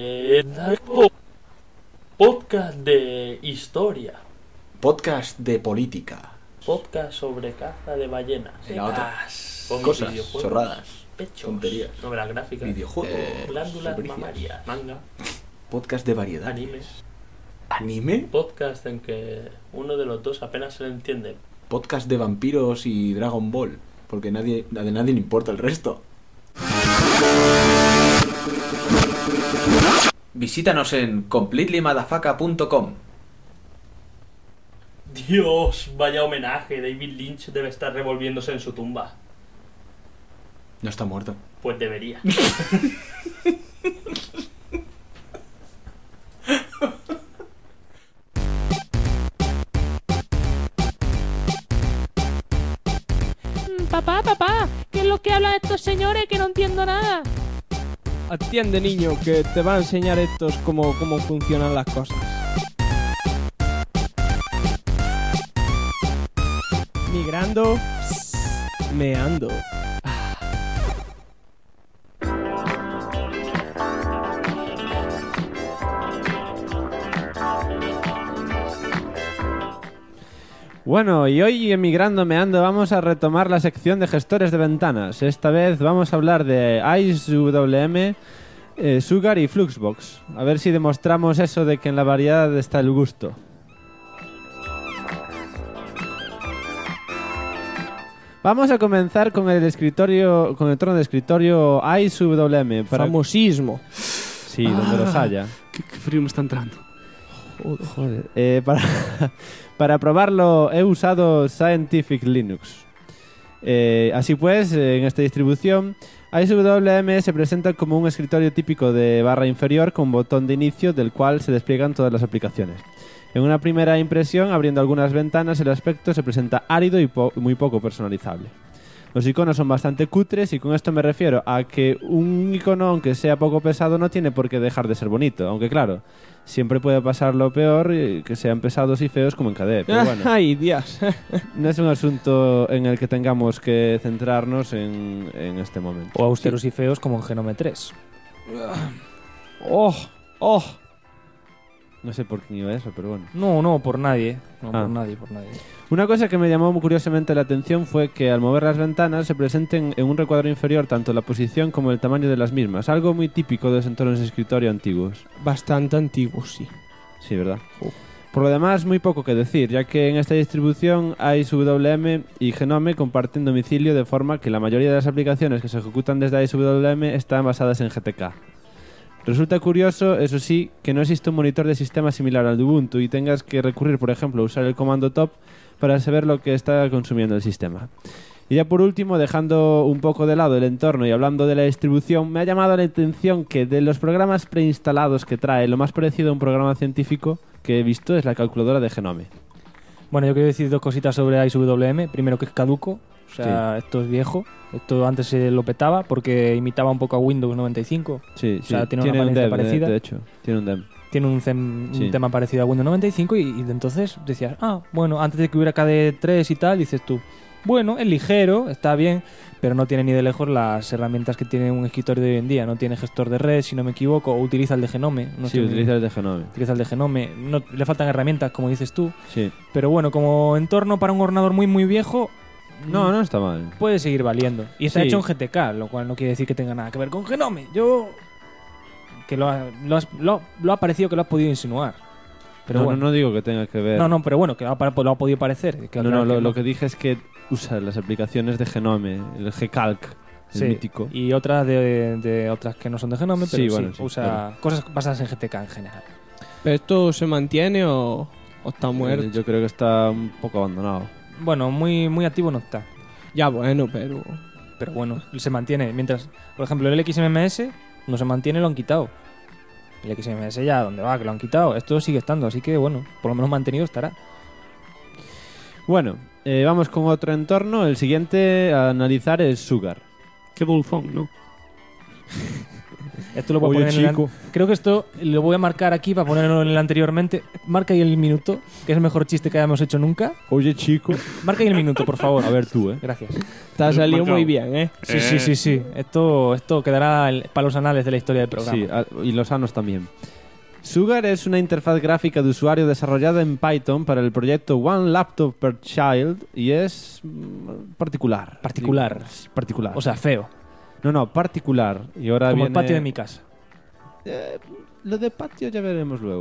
S11: podcast de historia.
S13: Podcast de política.
S11: Podcast sobre caza de ballenas.
S13: La otra. cosas,
S14: videojuegos,
S13: chorradas,
S14: pechos,
S13: tonterías,
S14: novelas gráficas,
S13: videojuegos,
S14: glándulas
S13: superficies,
S14: mamarias, manga,
S13: podcast de variedad.
S14: animes.
S13: ¿Anime?
S14: Podcast en que uno de los dos apenas se le entiende.
S13: Podcast de vampiros y Dragon Ball, porque a nadie le importa el resto. Visítanos en completelymadafaka.com.
S14: Dios, vaya homenaje. David Lynch debe estar revolviéndose en su tumba.
S13: No está muerto.
S14: Pues debería.
S2: Papá, ¿qué es lo que hablan estos señores que no entiendo nada? Atiende, niño, que te va a enseñar estos cómo funcionan las cosas. Migrando, meando.
S3: Bueno, y hoy en Migrando Meando vamos a retomar la sección de gestores de ventanas. Esta vez vamos a hablar de IceWM, Sugar y Fluxbox. A ver si demostramos eso de que en la variedad está el gusto. Vamos a comenzar con el entorno de escritorio IceWM.
S2: Famosismo.
S3: Sí, donde los haya.
S7: Qué frío me está entrando.
S3: Joder. Para probarlo he usado Scientific Linux. Así pues, en esta distribución, IceWM se presenta como un escritorio típico de barra inferior con botón de inicio del cual se despliegan todas las aplicaciones. En una primera impresión, abriendo algunas ventanas, el aspecto se presenta árido y muy poco personalizable. Los iconos son bastante cutres y con esto me refiero a que un icono, aunque sea poco pesado, no tiene por qué dejar de ser bonito. Aunque claro, siempre puede pasar lo peor, que sean pesados y feos como en KDE. Pero bueno,
S2: ¡ay, Dios!
S3: no es un asunto en el que tengamos que centrarnos en este momento.
S1: O austeros y feos como en Genome 3.
S2: ¡Oh!
S3: No sé por quién iba eso, pero bueno.
S1: No, por nadie. Por nadie.
S3: Una cosa que me llamó muy curiosamente la atención fue que al mover las ventanas se presenten en un recuadro inferior tanto la posición como el tamaño de las mismas, algo muy típico de los entornos de escritorio antiguos.
S2: Bastante antiguos, sí.
S3: Sí, ¿verdad? Por lo demás, muy poco que decir, ya que en esta distribución IceWM y Genome comparten domicilio de forma que la mayoría de las aplicaciones que se ejecutan desde IceWM están basadas en GTK. Resulta curioso, eso sí, que no existe un monitor de sistema similar al de Ubuntu y tengas que recurrir, por ejemplo, a usar el comando top para saber lo que está consumiendo el sistema. Y ya por último, dejando un poco de lado el entorno y hablando de la distribución, me ha llamado la atención que de los programas preinstalados que trae, lo más parecido a un programa científico que he visto es la calculadora de Genome.
S1: Bueno, yo quiero decir dos cositas sobre IceWM. Primero, que es caduco. O sea, sí. Esto es viejo. Esto antes se lo petaba porque imitaba un poco a Windows 95.
S3: Sí,
S1: o sea,
S3: sí.
S1: Tiene una apariencia parecida.
S3: De hecho, tiene un DEM.
S1: Tiene un tema parecido a Windows 95 y de entonces decías, bueno, antes de que hubiera KDE 3 y tal, dices tú, bueno, es ligero, está bien, pero no tiene ni de lejos las herramientas que tiene un escritorio de hoy en día. No tiene gestor de red, si no me equivoco, o utiliza el de Genome.
S3: Utiliza el de Genome.
S1: Utiliza el de Genome. No, le faltan herramientas, como dices tú.
S3: Sí.
S1: Pero bueno, como entorno para un ordenador muy, muy viejo...
S3: No está mal.
S1: Puede seguir valiendo. Y está hecho en GTK, lo cual no quiere decir que tenga nada que ver con Genome. Que lo ha parecido que lo has podido insinuar. Pero bueno.
S3: No digo que tenga que ver.
S1: No, pero bueno, que lo ha podido parecer. Que
S3: lo que dije es que usa las aplicaciones de Genome, el Gcalc, el mítico.
S1: Y otras de otras que no son de Genome, pero
S3: sí,
S1: usa cosas basadas en GTK en general.
S2: ¿Pero esto se mantiene o está muerto?
S3: Yo creo que está un poco abandonado.
S1: Bueno, muy, muy activo no está.
S2: Ya, bueno, pero
S1: bueno, se mantiene. Mientras, por ejemplo, el XMMS no se mantiene, lo han quitado. El XMMS ya, ¿dónde va? Que lo han quitado. Esto sigue estando, así que bueno, por lo menos mantenido estará.
S3: Bueno, vamos con otro entorno. El siguiente a analizar es Sugar.
S7: Qué dulzón, ¿no?
S1: Esto lo voy a poner creo que esto lo voy a marcar aquí para ponerlo en el anteriormente. Marca ahí el minuto, que es el mejor chiste que hayamos hecho nunca.
S3: Oye, chico.
S1: Marca ahí el minuto, por favor.
S3: A ver tú,
S1: Gracias.
S2: Te ha salido muy bien, ¿eh?
S1: Sí. Esto quedará para los anales de la historia del programa.
S3: Sí, y los sanos también. Sugar es una interfaz gráfica de usuario desarrollada en Python para el proyecto One Laptop per Child y es particular.
S1: Particular. O sea, feo.
S3: No, particular. Y ahora
S1: como
S3: viene...
S1: el patio de mi casa.
S3: Lo de patio ya veremos luego.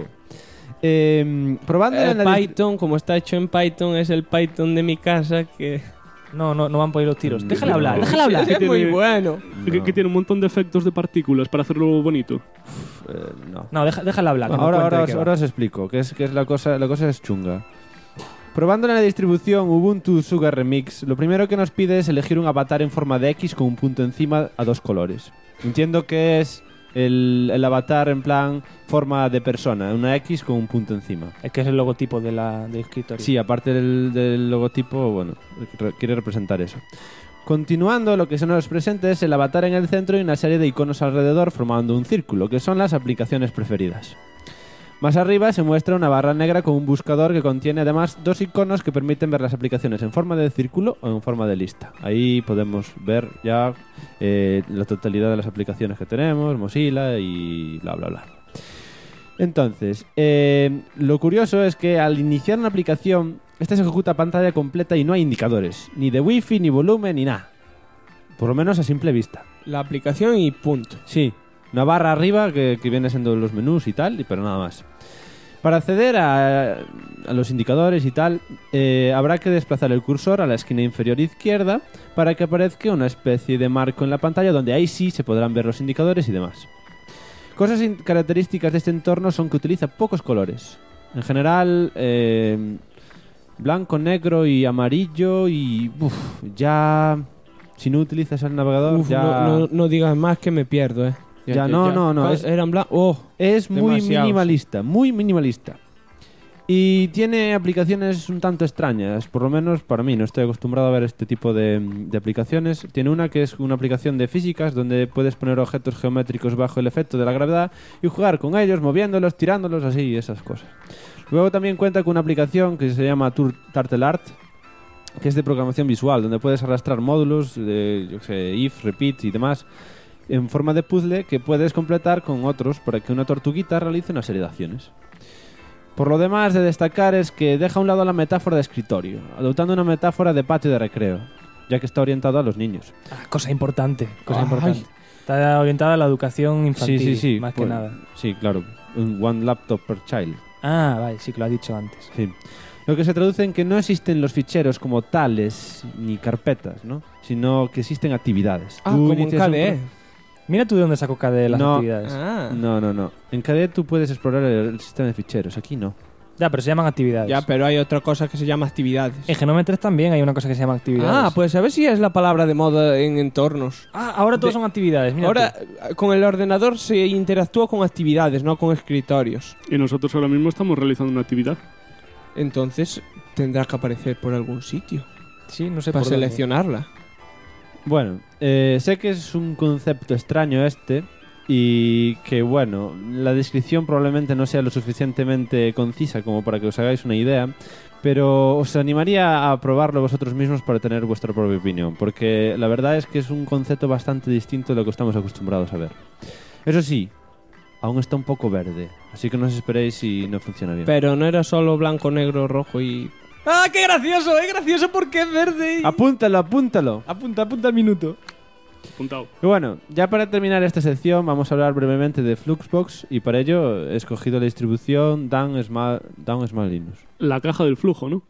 S3: Probando
S2: el Python, como está hecho en Python, es el Python de mi casa que...
S1: No van por ahí los tiros. Déjale hablar.
S2: Es muy bueno.
S7: Que tiene un montón de efectos de partículas para hacerlo bonito.
S3: No,
S1: déjala hablar.
S3: Ahora os explico, que es la cosa es chunga. Probando en la distribución Ubuntu Sugar Remix, lo primero que nos pide es elegir un avatar en forma de X con un punto encima a 2 colores. Entiendo que es el avatar en plan forma de persona, una X con un punto encima.
S1: Es que es el logotipo del escritorio.
S3: Sí, aparte del logotipo, bueno, quiere representar eso. Continuando, lo que se nos presenta es el avatar en el centro y una serie de iconos alrededor formando un círculo, que son las aplicaciones preferidas. Más arriba se muestra una barra negra con un buscador que contiene además 2 iconos que permiten ver las aplicaciones en forma de círculo o en forma de lista. Ahí podemos ver ya la totalidad de las aplicaciones que tenemos, Mozilla y bla bla bla. Entonces, lo curioso es que al iniciar una aplicación, esta se ejecuta a pantalla completa y no hay indicadores, ni de wifi, ni volumen, ni nada. Por lo menos a simple vista.
S2: La aplicación y punto.
S3: Sí. Una barra arriba que viene siendo los menús y tal, pero nada más. Para acceder a los indicadores y tal, habrá que desplazar el cursor a la esquina inferior izquierda para que aparezca una especie de marco en la pantalla donde ahí sí se podrán ver los indicadores y demás. Cosas características de este entorno son que utiliza pocos colores. En general, blanco, negro y amarillo y... ya... Si no utilizas el navegador, ya...
S2: No digas más que me pierdo,
S3: No. Es muy minimalista. Y tiene aplicaciones un tanto extrañas, por lo menos para mí. No estoy acostumbrado a ver este tipo de aplicaciones. Tiene una que es una aplicación de físicas donde puedes poner objetos geométricos bajo el efecto de la gravedad y jugar con ellos, moviéndolos, tirándolos, así, esas cosas. Luego también cuenta con una aplicación que se llama Turtle Art, que es de programación visual, donde puedes arrastrar módulos de if, repeat y demás en forma de puzzle que puedes completar con otros para que una tortuguita realice una serie de acciones. Por lo demás, de destacar es que deja a un lado la metáfora de escritorio, adoptando una metáfora de patio de recreo, ya que está orientado a los niños.
S1: Cosa importante. Está orientada a la educación infantil,
S3: sí,
S1: más que nada.
S3: Sí, claro. Un One Laptop per Child.
S1: Vale, sí que lo ha dicho antes.
S3: Sí. Lo que se traduce en que no existen los ficheros como tales ni carpetas, ¿no? Sino que existen actividades.
S2: Como en KDE.
S1: Mira tú de dónde sacó KDE las actividades.
S3: No. En KDE tú puedes explorar el sistema de ficheros. Aquí no.
S1: Ya, pero se llaman actividades.
S2: Ya, pero hay otra cosa que se llama actividades.
S1: En Genome 3 también hay una cosa que se llama actividades.
S2: Pues a ver si es la palabra de moda en entornos.
S1: Ahora todos son actividades. Mira
S2: ahora con el ordenador se interactúa con actividades, no con escritorios.
S7: Y nosotros ahora mismo estamos realizando una actividad.
S2: Entonces tendrá que aparecer por algún sitio.
S1: Sí, no sé
S2: para
S1: por
S2: seleccionarla.
S3: Bueno, sé que es un concepto extraño y que, bueno, la descripción probablemente no sea lo suficientemente concisa como para que os hagáis una idea, pero os animaría a probarlo vosotros mismos para tener vuestra propia opinión, porque la verdad es que es un concepto bastante distinto de lo que estamos acostumbrados a ver. Eso sí, aún está un poco verde, así que no os esperéis si no funciona bien.
S2: Pero no era solo blanco, negro, rojo y...
S1: ¡Qué gracioso! ¡Es gracioso porque es verde!
S3: Apúntalo.
S1: Apunta el minuto.
S7: Apuntado.
S3: Y bueno, ya para terminar esta sección vamos a hablar brevemente de Fluxbox y para ello he escogido la distribución Down Small Linux.
S7: La caja del flujo, ¿no?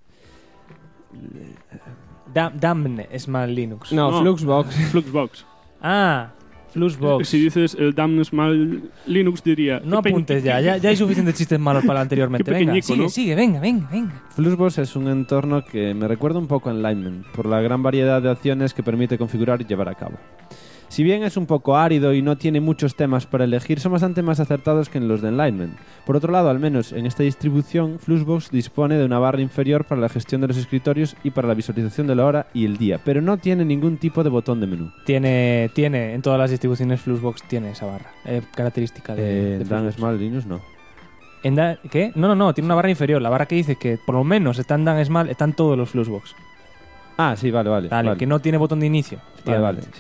S1: Damn Small Linux.
S2: No, Fluxbox.
S7: Fluxbox.
S1: Fluxbox.
S7: Si dices el Damn Small Linux diría...
S1: No apuntes ya hay suficientes chistes malos para anteriormente. Venga, sigue, venga.
S3: Fluxbox es un entorno que me recuerda un poco a Enlightenment, por la gran variedad de acciones que permite configurar y llevar a cabo. Si bien es un poco árido y no tiene muchos temas para elegir, son bastante más acertados que en los de Enlightenment. Por otro lado, al menos en esta distribución, Fluxbox dispone de una barra inferior para la gestión de los escritorios y para la visualización de la hora y el día, pero no tiene ningún tipo de botón de menú.
S1: Tiene en todas las distribuciones Fluxbox tiene esa barra, característica de
S3: Dan Small Linux no.
S1: ¿Qué? No, tiene una barra inferior. La barra que dice que por lo menos está en Dan Small, están todos los Fluxbox.
S3: Sí, vale.
S1: Que no tiene botón de inicio.
S3: Vale, sí.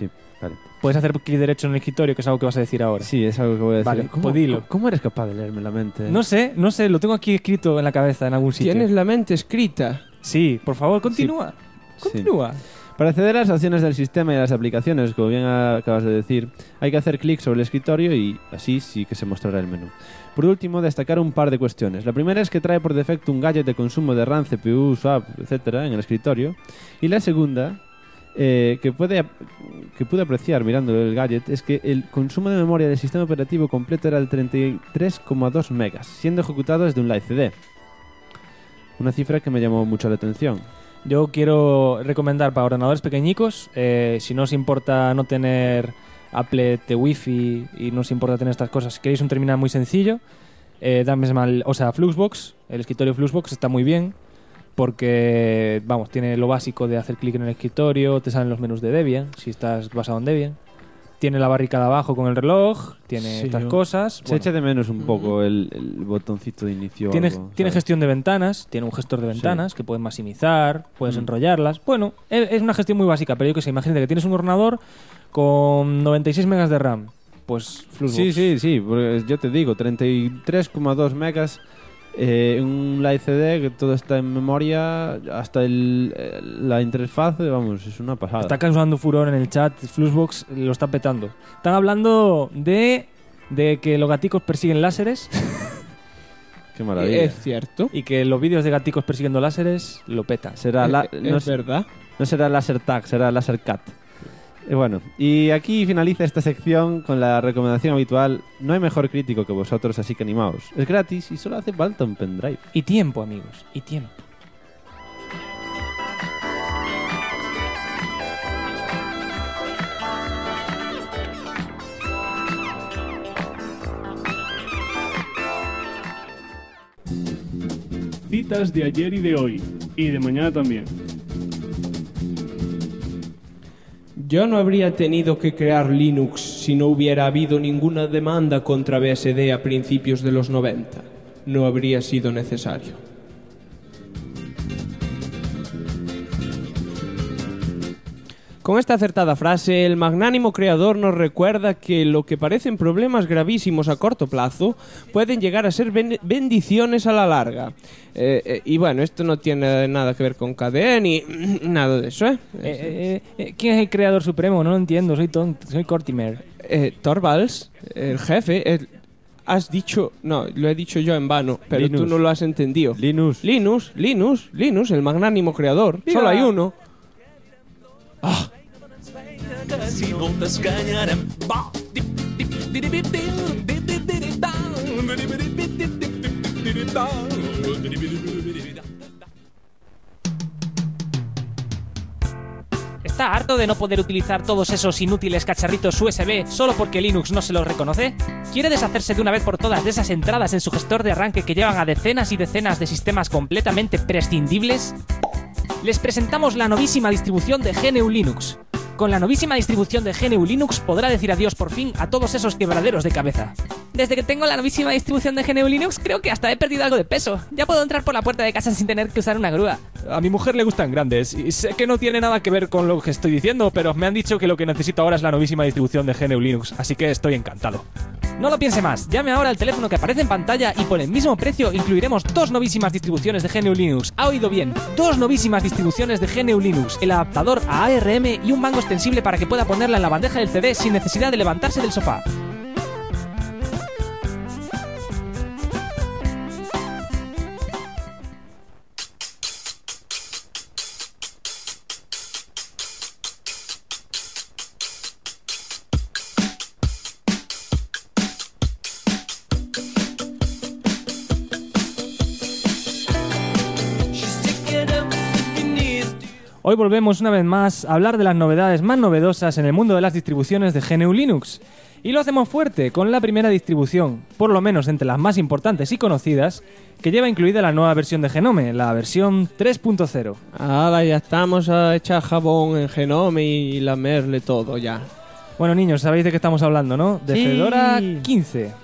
S3: Vale.
S1: Puedes hacer clic derecho en el escritorio, que es algo que vas a decir ahora.
S3: Sí, es algo que voy a decir.
S1: Vale, pues dilo.
S3: ¿Cómo eres capaz de leerme la mente?
S1: No sé, lo tengo aquí escrito en la cabeza, en algún sitio.
S2: ¿Tienes la mente escrita?
S1: Sí, por favor, continúa.
S3: Sí.
S1: Continúa.
S3: Para acceder a las opciones del sistema y a las aplicaciones, como bien acabas de decir, hay que hacer clic sobre el escritorio y así sí que se mostrará el menú. Por último, destacar un par de cuestiones. La primera es que trae por defecto un gadget de consumo de RAM, CPU, swap, etcétera, en el escritorio. Y la segunda, que pude apreciar mirando el gadget, es que el consumo de memoria del sistema operativo completo era de 33,2 megas, siendo ejecutado desde un Live CD. Una cifra que me llamó mucho la atención.
S1: Yo quiero recomendar para ordenadores pequeñicos, si no os importa no tener Apple Wi-Fi y no os importa tener estas cosas, si queréis un terminal muy sencillo, Fluxbox, el escritorio Fluxbox está muy bien porque, vamos, tiene lo básico de hacer clic en el escritorio, te salen los menús de Debian, si estás basado en Debian. Tiene la barrita de abajo con el reloj, tiene estas cosas.
S3: Se echa de menos un poco el botoncito de inicio.
S1: Tiene gestión de ventanas, tiene un gestor de ventanas que puedes maximizar, puedes enrollarlas. Bueno, es una gestión muy básica, pero yo que sé, imagínate que tienes un ordenador con 96 megas de RAM. Pues Fluxbox.
S3: Sí, porque yo te digo, 33,2 megas. Un Live CD que todo está en memoria, hasta la interfaz, vamos, es una pasada.
S1: Está causando furor en el chat. Fluxbox lo está petando. Están hablando de que los gaticos persiguen láseres.
S3: Qué maravilla.
S2: Es cierto.
S1: Y que los vídeos de gaticos persiguiendo láseres lo petan.
S3: Será
S2: ¿Es verdad?
S3: No será Laser Tag, será Laser Cat. Bueno, y aquí finaliza esta sección con la recomendación habitual. No hay mejor crítico que vosotros, así que animaos. Es gratis y solo hace falta un pendrive.
S1: Y tiempo, amigos, y tiempo.
S7: Citas de ayer y de hoy, y de mañana también.
S2: Yo no habría tenido que crear Linux si no hubiera habido ninguna demanda contra BSD a principios de los 90. No habría sido necesario. Con esta acertada frase, el magnánimo creador nos recuerda que lo que parecen problemas gravísimos a corto plazo pueden llegar a ser bendiciones a la larga. Y bueno, esto no tiene nada que ver con KDE ni nada de eso,
S1: ¿Quién es el creador supremo? No lo entiendo, soy Cortimer.
S2: Torvalds, el jefe... Has dicho... No, lo he dicho yo en vano, pero
S3: Linus.
S2: Tú no lo has entendido.
S3: Linus,
S2: el magnánimo creador. ¡Viva! Solo hay uno. ¡Ah!
S15: ¿Está harto de no poder utilizar todos esos inútiles cacharritos USB solo porque Linux no se los reconoce? ¿Quiere deshacerse de una vez por todas de esas entradas en su gestor de arranque que llevan a decenas y decenas de sistemas completamente prescindibles? Les presentamos la novísima distribución de GNU Linux. Con la novísima distribución de GNU Linux podrá decir adiós por fin a todos esos quebraderos de cabeza. Desde que tengo la novísima distribución de GNU Linux creo que hasta he perdido algo de peso. Ya puedo entrar por la puerta de casa sin tener que usar una grúa.
S1: A mi mujer le gustan grandes y sé que no tiene nada que ver con lo que estoy diciendo, pero me han dicho que lo que necesito ahora es la novísima distribución de GNU Linux, así que estoy encantado.
S15: No lo piense más, llame ahora al teléfono que aparece en pantalla y por el mismo precio incluiremos 2 novísimas distribuciones de GNU Linux. ¿Ha oído bien? 2 novísimas distribuciones de GNU Linux, el adaptador a ARM y un mango extensible para que pueda ponerla en la bandeja del CD sin necesidad de levantarse del sofá.
S1: Hoy volvemos una vez más a hablar de las novedades más novedosas en el mundo de las distribuciones de GNU Linux. Y lo hacemos fuerte con la primera distribución, por lo menos entre las más importantes y conocidas, que lleva incluida la nueva versión de Genome, la versión 3.0.
S2: Ahora ya estamos a echar jabón en Genome y lamerle todo ya.
S1: Bueno, niños, sabéis de qué estamos hablando, ¿no? De
S2: Sí.
S1: Fedora 15.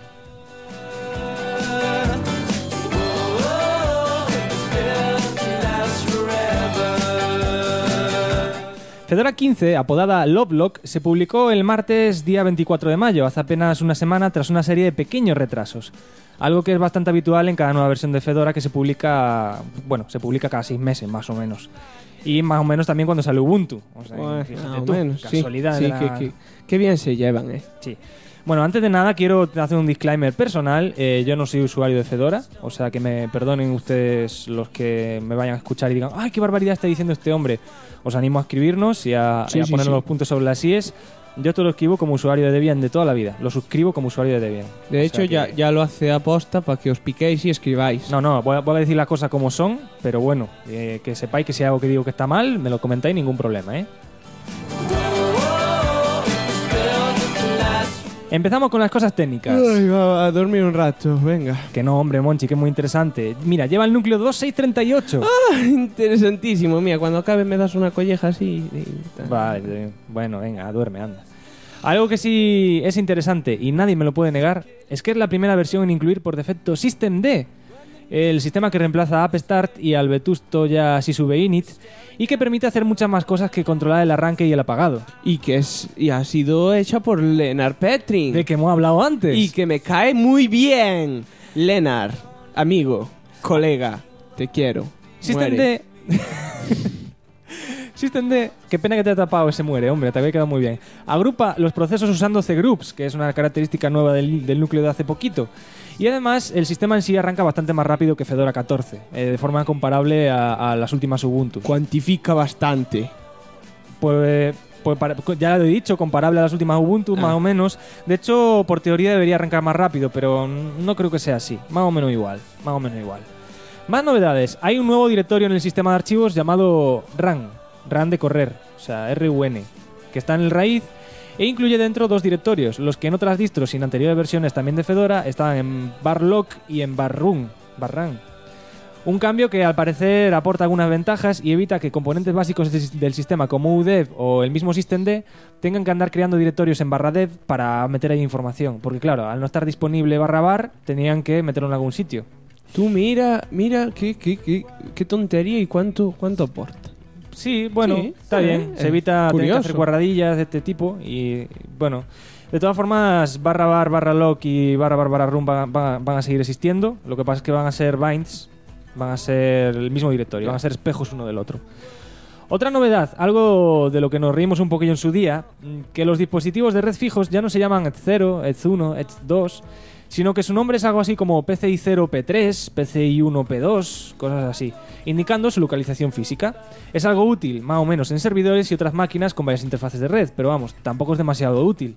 S1: Fedora 15, apodada Lovelock, se publicó el martes día 24 de mayo, hace apenas una semana, tras una serie de pequeños retrasos. Algo que es bastante habitual en cada nueva versión de Fedora que se publica cada 6 meses, más o menos. Y más o menos también cuando sale Ubuntu. O sea,
S2: Bueno,
S1: fíjate
S2: más o
S1: tú,
S2: menos,
S1: casualidad
S2: sí.
S1: de la-
S2: Qué bien se llevan, ¿eh?
S1: Sí. Bueno, antes de nada quiero hacer un disclaimer personal. Yo no soy usuario de Fedora, o sea que me perdonen ustedes los que me vayan a escuchar y digan ¡ay, qué barbaridad está diciendo este hombre! Os animo a escribirnos y a poner los puntos sobre las IES. Yo te lo escribo como usuario de Debian de toda la vida. Lo suscribo como usuario de Debian.
S2: De hecho, ya lo hace aposta para que os piquéis y escribáis.
S1: No, voy a decir las cosas como son, pero bueno, que sepáis que si hay algo que digo que está mal, me lo comentáis, ningún problema, ¿eh? Empezamos con las cosas técnicas.
S2: Ay, va a dormir un rato, venga.
S1: Que no, hombre, Monchi, que es muy interesante. Mira, lleva el núcleo 2638.
S2: Ah, interesantísimo. Mira, cuando acabe me das una colleja así.
S1: Vale, bueno, venga, duerme, anda. Algo que sí es interesante y nadie me lo puede negar es que es la primera versión en incluir por defecto Systemd, el sistema que reemplaza a AppStart y al vetusto ya Sisube Init, y que permite hacer muchas más cosas que controlar el arranque y el apagado.
S2: Y ha sido hecha por Lennart Petrin.
S1: De que hemos hablado antes.
S2: Y que me cae muy bien. Lennart, amigo, colega, te quiero.
S1: Systemd. Systemd, qué pena que te haya tapado ese muere, hombre, te había quedado muy bien. Agrupa los procesos usando cgroups, que es una característica nueva del núcleo de hace poquito. Y además, el sistema en sí arranca bastante más rápido que Fedora 14, de forma comparable a las últimas Ubuntu.
S2: Cuantifica bastante.
S1: Pues ya lo he dicho, comparable a las últimas Ubuntu, más o menos. De hecho, por teoría debería arrancar más rápido, pero no creo que sea así. Más o menos igual. Más novedades. Hay un nuevo directorio en el sistema de archivos llamado RUN de correr, o sea, RUN, que está en el raíz e incluye dentro 2 directorios, los que en otras distros y en anteriores versiones también de Fedora estaban en barlock y en barrun. Un cambio que al parecer aporta algunas ventajas y evita que componentes básicos del sistema como UDEV o el mismo Systemd tengan que andar creando directorios en /dev para meter ahí información, porque claro, al no estar disponible /var tenían que meterlo en algún sitio.
S2: Tú mira qué tontería y cuánto aporta.
S1: Sí, bueno, está bien. Se evita tener que hacer guarradillas de este tipo y, bueno, de todas formas, /var, /lock y /var/run van a seguir existiendo. Lo que pasa es que van a ser binds, van a ser el mismo directorio, van a ser espejos uno del otro. Otra novedad, algo de lo que nos reímos un poquillo en su día, que los dispositivos de red fijos ya no se llaman ETH0, ETH1, ETH2, sino que su nombre es algo así como PCI 0 P3, PCI 1 P2, cosas así, indicando su localización física. Es algo útil, más o menos, en servidores y otras máquinas con varias interfaces de red, pero vamos, tampoco es demasiado útil.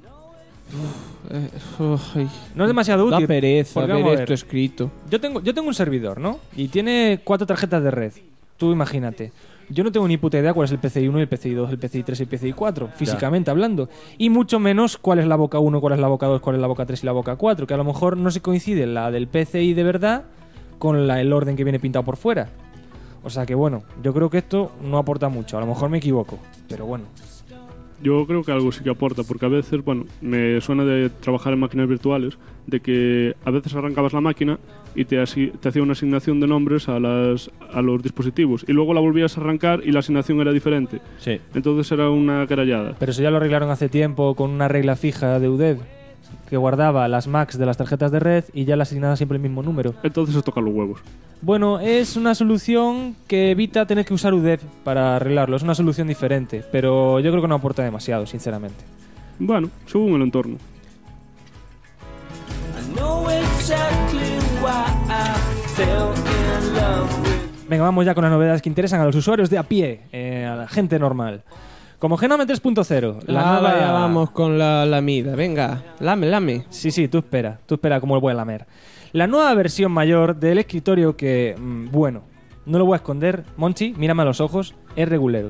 S1: No es demasiado útil.
S2: Da pereza
S1: porque,
S2: ver
S1: vamos a
S2: esto escrito.
S1: Yo tengo un servidor, ¿no? Y tiene 4 tarjetas de red. Tú imagínate. Yo no tengo ni puta idea cuál es el PCI 1, el PCI 2, el PCI 3 y el PCI 4, físicamente hablando. Y mucho menos cuál es la boca 1, cuál es la boca 2, cuál es la boca 3 y la boca 4, que a lo mejor no se coincide la del PCI de verdad con el orden que viene pintado por fuera. O sea que bueno, yo creo que esto no aporta mucho. A lo mejor me equivoco, pero bueno.
S7: Yo creo que algo sí que aporta, porque a veces, bueno, me suena de trabajar en máquinas virtuales, de que a veces arrancabas la máquina y te hacía una asignación de nombres a los dispositivos, y luego la volvías a arrancar y la asignación era diferente.
S3: Sí.
S7: Entonces era una carallada.
S1: Pero eso ya lo arreglaron hace tiempo con una regla fija de UDEV, que guardaba las MACs de las tarjetas de red y ya le asignaba siempre el mismo número.
S7: Entonces se tocan los huevos.
S1: Bueno, es una solución que evita tener que usar UDEV para arreglarlo. Es una solución diferente, pero yo creo que no aporta demasiado, sinceramente.
S7: Bueno, según el entorno.
S1: Venga, vamos ya con las novedades que interesan a los usuarios de a pie, a la gente normal. Como Genome 3.0.
S2: Ya vamos con la lamida. Venga, lame.
S1: Sí, tú espera cómo lo voy a lamer. La nueva versión mayor del escritorio que, bueno, no lo voy a esconder. Monchi, mírame a los ojos, es regulero.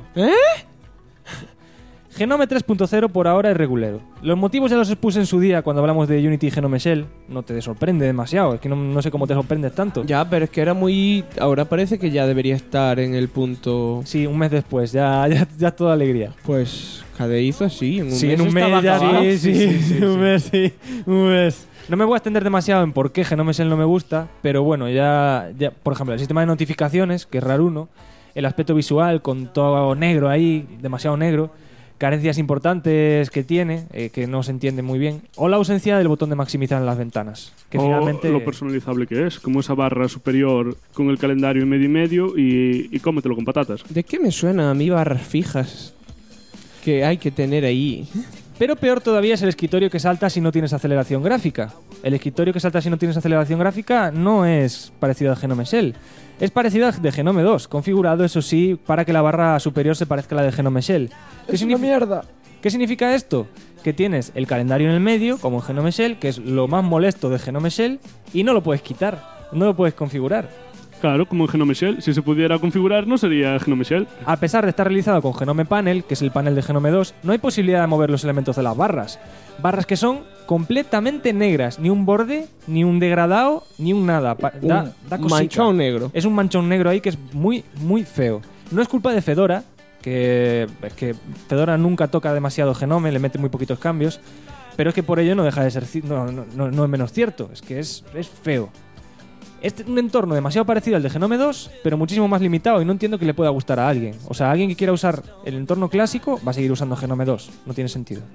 S1: Genome 3.0 por ahora es regulero. Los motivos ya los expuse en su día cuando hablamos de Unity y Genome Shell. No te sorprende demasiado, es que no sé cómo te sorprendes tanto.
S2: Ya, pero es que era muy... Ahora parece que ya debería estar en el punto...
S1: Sí, un mes después, ya es toda alegría.
S2: Pues KDE hizo así, en un mes.
S1: Sí, en un mes ya, sí, un mes. No me voy a extender demasiado en por qué Genome Shell no me gusta, pero bueno, ya por ejemplo, el sistema de notificaciones, que es RAR 1, el aspecto visual con todo negro ahí, demasiado negro, carencias importantes que tiene, que no se entiende muy bien, o la ausencia del botón de maximizar en las ventanas, que
S7: o
S1: finalmente...
S7: lo personalizable que es, como esa barra superior con el calendario en medio y cómetelo con patatas.
S2: ¿De qué me suena a mí barras fijas que hay que tener ahí?
S1: Pero peor todavía es el escritorio que salta si no tienes aceleración gráfica. El escritorio que salta si no tienes aceleración gráfica no es parecido al Genome Shell. Es parecido al de Genome 2, configurado, eso sí, para que la barra superior se parezca a la de Genome Shell.
S2: ¡Es una mierda!
S1: ¿Qué significa esto? Que tienes el calendario en el medio, como en Genome Shell, que es lo más molesto de Genome Shell, y no lo puedes quitar, no lo puedes configurar.
S7: Claro, como en Genome Shell. Si se pudiera configurar, no sería Genome Shell.
S1: A pesar de estar realizado con Genome Panel, que es el panel de Genome 2, no hay posibilidad de mover los elementos de las barras. Barras que son completamente negras. Ni un borde, ni un degradado, ni un nada. Da cosica.
S2: Manchón negro.
S1: Es un manchón negro ahí que es muy, muy feo. No es culpa de Fedora, que Fedora nunca toca demasiado Genome, le mete muy poquitos cambios, pero es que por ello no deja de ser... No es menos cierto, es que es feo. Es un entorno demasiado parecido al de Genome 2, pero muchísimo más limitado, y no entiendo que le pueda gustar a alguien. O sea, alguien que quiera usar el entorno clásico va a seguir usando Genome 2. No tiene sentido.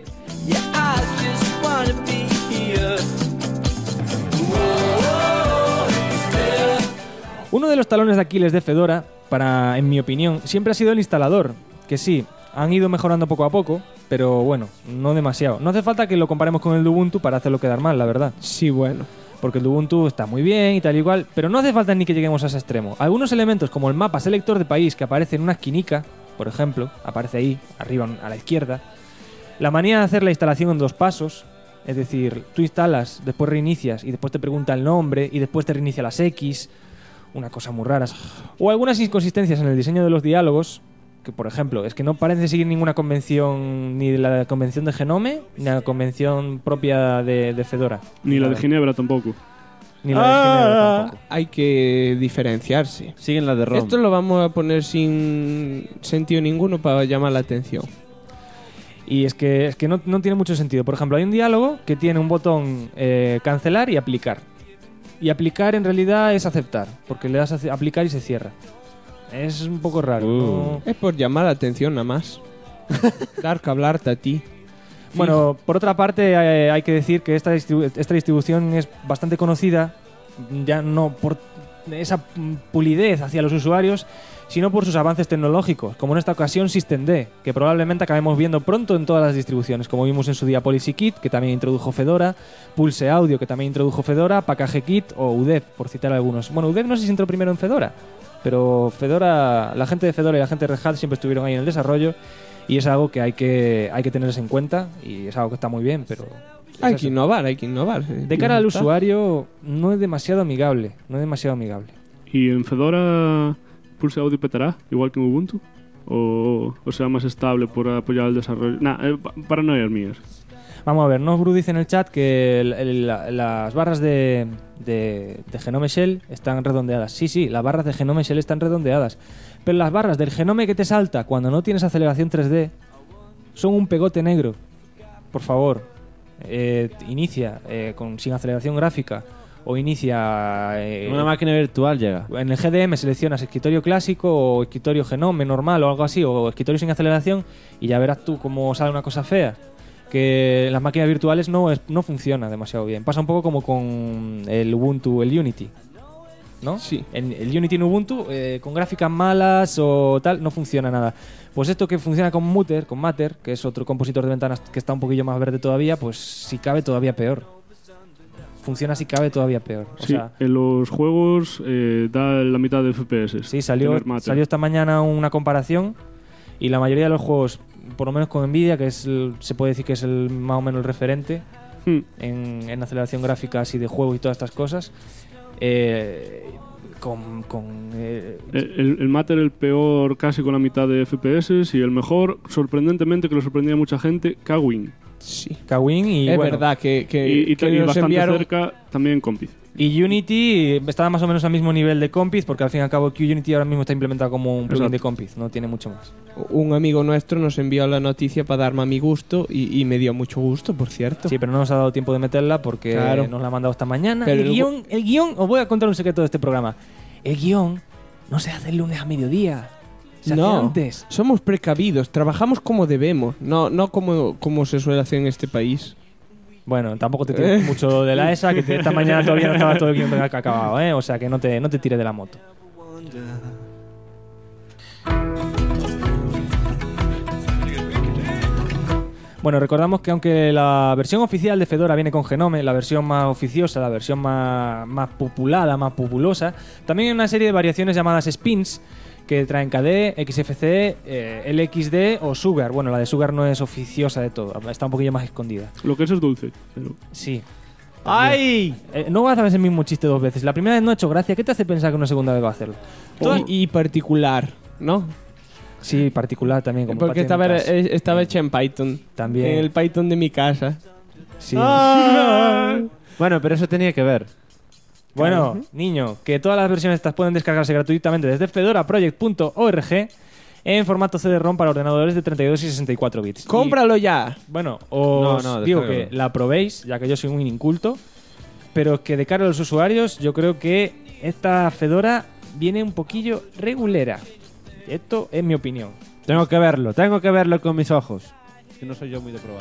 S1: Uno de los talones de Aquiles de Fedora, en mi opinión, siempre ha sido el instalador. Que sí, han ido mejorando poco a poco, pero bueno, no demasiado. No hace falta que lo comparemos con el de Ubuntu para hacerlo quedar mal, la verdad.
S2: Sí, bueno.
S1: Porque el de Ubuntu está muy bien y tal y igual, pero no hace falta ni que lleguemos a ese extremo. Algunos elementos, como el mapa selector de país, que aparece en una esquinica, por ejemplo, aparece ahí, arriba a la izquierda. La manía de hacer la instalación en 2 pasos, es decir, tú instalas, después reinicias y después te pregunta el nombre y después te reinicia las X, una cosa muy rara. O algunas inconsistencias en el diseño de los diálogos, que por ejemplo, es que no parece seguir ninguna convención, ni la convención de Genome, ni la convención propia de Fedora.
S7: Ni la de Ginebra tampoco.
S1: Ni la de Ginebra tampoco.
S2: Hay que diferenciarse.
S3: Siguen la de ROM.
S2: Esto lo vamos a poner sin sentido ninguno para llamar la atención.
S1: Y es que no tiene mucho sentido. Por ejemplo, hay un diálogo que tiene un botón cancelar y aplicar. Y aplicar en realidad es aceptar, porque le das a aplicar y se cierra. Es un poco raro. ¿no?
S2: Es por llamar la atención nada más. Dar que hablarte a ti.
S1: Bueno, por otra parte hay que decir que esta distribución es bastante conocida, ya no por esa pulidez hacia los usuarios, sino por sus avances tecnológicos, como en esta ocasión SystemD, que probablemente acabemos viendo pronto en todas las distribuciones, como vimos en su día PolicyKit, que también introdujo Fedora, Pulse Audio, que también introdujo Fedora, PackageKit o UDEV, por citar algunos. Bueno, UDEV no sé si entró primero en Fedora, pero Fedora, la gente de Fedora y la gente de Red Hat siempre estuvieron ahí en el desarrollo, y es algo que hay que tenerse en cuenta, y es algo que está muy bien, pero...
S2: Hay que innovar.
S1: De cara al usuario no es demasiado amigable,
S7: ¿Y en Fedora Pulse Audio petará, igual que en Ubuntu? ¿O será más estable por apoyar el desarrollo? Paranoias mías.
S1: Vamos a ver, Nosbru dice en el chat que las barras de Genome Shell están redondeadas. Sí, las barras de Genome Shell están redondeadas. Pero las barras del Genome que te salta cuando no tienes aceleración 3D son un pegote negro. Por favor, inicia sin aceleración gráfica o inicia...
S3: una máquina virtual llega.
S1: En el GDM seleccionas escritorio clásico o escritorio Genome normal o algo así, o escritorio sin aceleración, y ya verás tú cómo sale una cosa fea. Que en las máquinas virtuales no funciona demasiado bien. Pasa un poco como con el Ubuntu, el Unity, ¿no?
S2: Sí.
S1: En el Unity en Ubuntu, con gráficas malas o tal, no funciona nada. Pues esto que funciona con Matter, que es otro compositor de ventanas que está un poquillo más verde todavía, pues si cabe todavía peor. Funciona si cabe todavía peor. O sea,
S7: en los juegos da la mitad de FPS.
S1: Sí, salió esta mañana una comparación y la mayoría de los juegos, por lo menos con Nvidia, que se puede decir que es más o menos el referente en aceleración gráfica así de juego y todas estas cosas, el
S7: Matter el peor casi con la mitad de FPS, y el mejor, sorprendentemente, que lo sorprendía a mucha gente, Kwin.
S2: Sí,
S1: Kwin, y
S2: es
S1: bueno,
S2: verdad que
S7: y
S2: nos
S7: bastante
S2: enviaron
S7: cerca también Compiz.
S1: Y Unity estaba más o menos al mismo nivel de Compiz, porque al fin y al cabo Unity ahora mismo está implementado como un plugin de Compiz, no tiene mucho más.
S2: Un amigo nuestro nos envió la noticia para darme a mi gusto y me dio mucho gusto, por cierto.
S1: Sí, pero no nos ha dado tiempo de meterla porque nos la ha mandado esta mañana.
S2: Pero
S1: el guión, os voy a contar un secreto de este programa. El guión
S15: no se hace el lunes a mediodía. Se hace
S2: No,
S15: antes.
S2: somos precavidos, trabajamos como debemos, no como se suele hacer en este país.
S1: Bueno, tampoco te tires mucho de la esa, que esta mañana todavía no estaba todo el guión acabado, ¿eh? O sea que no te tires de la moto. Bueno, recordamos que aunque la versión oficial de Fedora viene con Genome, la versión más oficiosa, la versión más populada, más populosa, también hay una serie de variaciones llamadas spins que traen KDE, XFCE, LXD o Sugar. Bueno, la de Sugar no es oficiosa de todo, está un poquillo más escondida.
S7: Lo que es dulce. Pero...
S1: Sí.
S3: ¡Ay!
S1: No vas a hacer el mismo chiste 2 veces. La primera vez no ha hecho gracia. ¿Qué te hace pensar que una segunda vez va a hacerlo?
S2: Y particular, ¿no?
S1: Sí, particular también. Como
S2: porque estaba hecha en Python.
S1: También.
S2: En el Python de mi casa.
S1: Sí.
S3: Bueno, pero eso tenía que ver.
S1: Bueno, niño, que todas las versiones estas pueden descargarse gratuitamente desde fedoraproject.org en formato CD-ROM para ordenadores de 32 y 64 bits.
S2: ¡Cómpralo ya!
S1: Bueno, os digo que la probéis, ya que yo soy un inculto, pero que de cara a los usuarios yo creo que esta Fedora viene un poquillo regulera. Esto es mi opinión.
S3: Tengo que verlo con mis ojos. Que no soy yo muy de probar.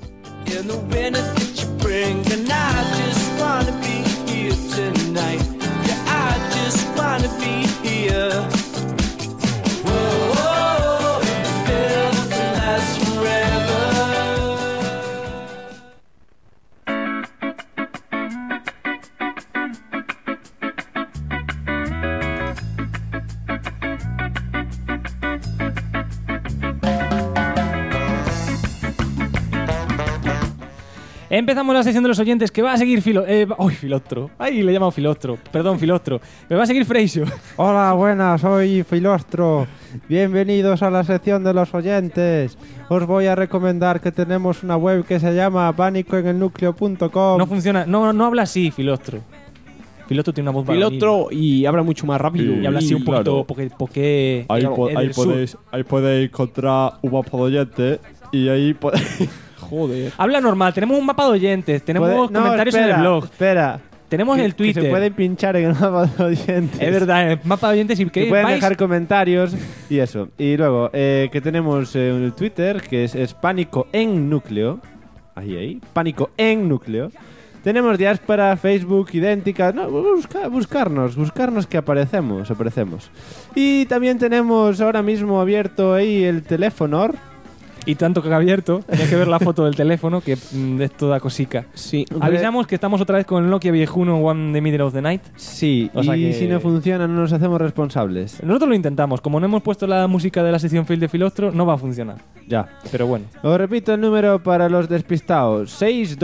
S1: Empezamos la sección de los oyentes que va a seguir Filostro. Ay, le he llamado Filostro. Perdón, Filostro. Me va a seguir Freisio.
S3: Hola, buenas, soy Filostro. Bienvenidos a la sección de los oyentes. Os voy a recomendar que tenemos una web que se llama panicoenelnucleo.com.
S1: No funciona, no habla así, Filostro. Filostro tiene una voz
S2: Filostro y habla mucho más rápido.
S1: Y habla así un poquito porque
S3: ahí podéis encontrar un mapa de oyentes y ahí podéis...
S2: Joder.
S1: Habla normal, tenemos un mapa de oyentes, tenemos comentarios en el blog.
S3: Espera.
S1: Tenemos el Twitter.
S3: Que se pueden pinchar en el mapa de oyentes.
S1: Es verdad, en el mapa de oyentes y
S3: que pueden dejar comentarios y eso. Y luego, que tenemos el Twitter, que es Pánico en Núcleo. Ahí. Pánico en Núcleo. Tenemos Diáspora, Facebook, idénticas. No, buscarnos que aparecemos. Y también tenemos ahora mismo abierto ahí el teléfono.
S1: Y tanto que ha abierto, tenía que ver la foto del teléfono, que es toda cosica.
S2: Sí.
S1: Avisamos que estamos otra vez con el Nokia viejuno One the Middle of the Night.
S3: Sí, o sea que si no funciona no nos hacemos responsables.
S1: Nosotros lo intentamos. Como no hemos puesto la música de la sección Fail de Filostro, no va a funcionar.
S3: Ya.
S1: Pero bueno.
S3: Os repito el número para los despistados.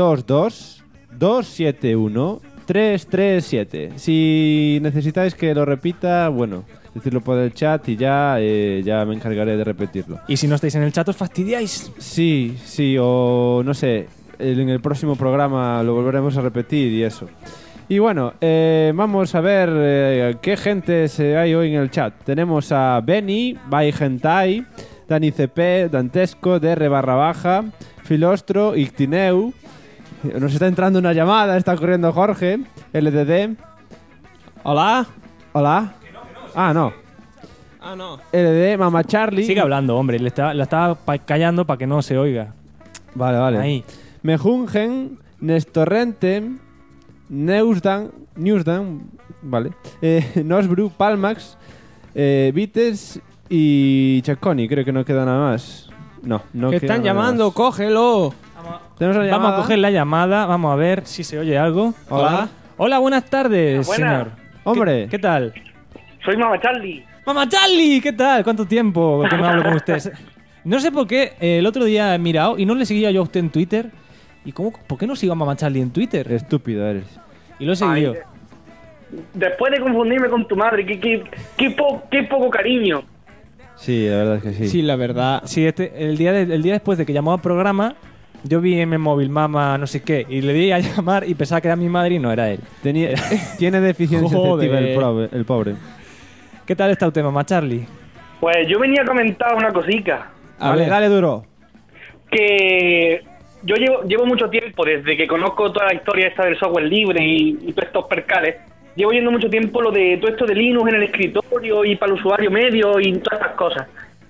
S3: 622-271-337. Si necesitáis que lo repita, bueno... decirlo por el chat y ya me encargaré de repetirlo.
S1: Y si no estáis en el chat, ¿os fastidiáis?
S3: Sí, o no sé, en el próximo programa lo volveremos a repetir y eso. Y bueno, vamos a ver qué gente hay hoy en el chat. Tenemos a Benny, Bai Gentai, Dani CP, Dantesco, DR_, Filostro, Ictineu. Nos está entrando una llamada, está corriendo Jorge, LDD.
S2: Hola.
S3: Ah, no. LD, Mama Charlie.
S1: Sigue hablando, hombre. La estaba callando para que no se oiga.
S3: Vale.
S1: Ahí.
S3: Mejungen, Nestorrente, Newsdan, vale. Nosbru, Palmax, Vites y Chaconi. Creo que no queda nada más. No
S2: que
S3: queda
S2: están
S3: nada
S2: llamando,
S3: más.
S2: cógelo.
S1: Vamos a coger la llamada. Vamos a ver si se oye algo. Hola, buenas tardes, señor.
S3: Hombre.
S1: ¿Qué tal?
S5: Soy Mama Charlie.
S1: ¡Mama Charlie! ¿Qué tal? ¿Cuánto tiempo que no hablo con usted? No sé por qué el otro día he mirado y no le seguía yo a usted en Twitter. ¿Y por qué no sigo a Mama Charlie en Twitter?
S3: Estúpido eres.
S1: Y lo he seguido.
S5: Después de confundirme con tu madre, qué poco cariño.
S3: Sí, la verdad es que sí.
S2: Sí, la verdad.
S1: Sí, el día después de que llamó al programa, yo vi en mi móvil Mama no sé qué y le di a llamar y pensaba que era mi madre y no era él.
S3: Tiene deficiencia afectiva el pobre.
S1: ¿Qué tal está usted, Mama Charlie?
S5: Pues yo venía a comentar una cosica.
S3: Dale duro.
S5: Que yo llevo mucho tiempo, desde que conozco toda la historia esta del software libre y todos estos percales, llevo yendo mucho tiempo lo de todo esto de Linux en el escritorio y para el usuario medio y todas estas cosas.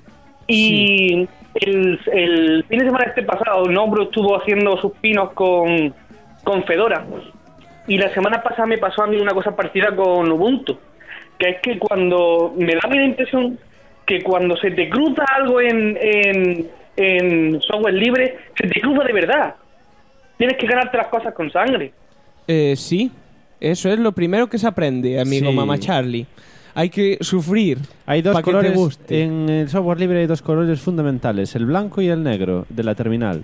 S5: Y el fin de semana pasado, Nombro estuvo haciendo sus pinos con Fedora. Y la semana pasada me pasó a mí una cosa parecida con Ubuntu. Que es que cuando me da la impresión que cuando se te cruza algo en software libre, se te cruza de verdad. Tienes que ganarte las cosas con sangre.
S2: Sí, eso es lo primero que se aprende, amigo
S3: Sí.
S2: Mama Charlie. Hay que sufrir.
S3: Hay dos
S2: para que te
S3: colores.
S2: guste.
S3: En el software libre hay dos colores fundamentales, el blanco y el negro de la terminal.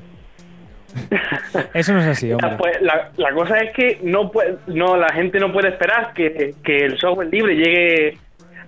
S1: Eso no es así, hombre.
S5: Pues la cosa es que la gente no puede esperar que el software libre llegue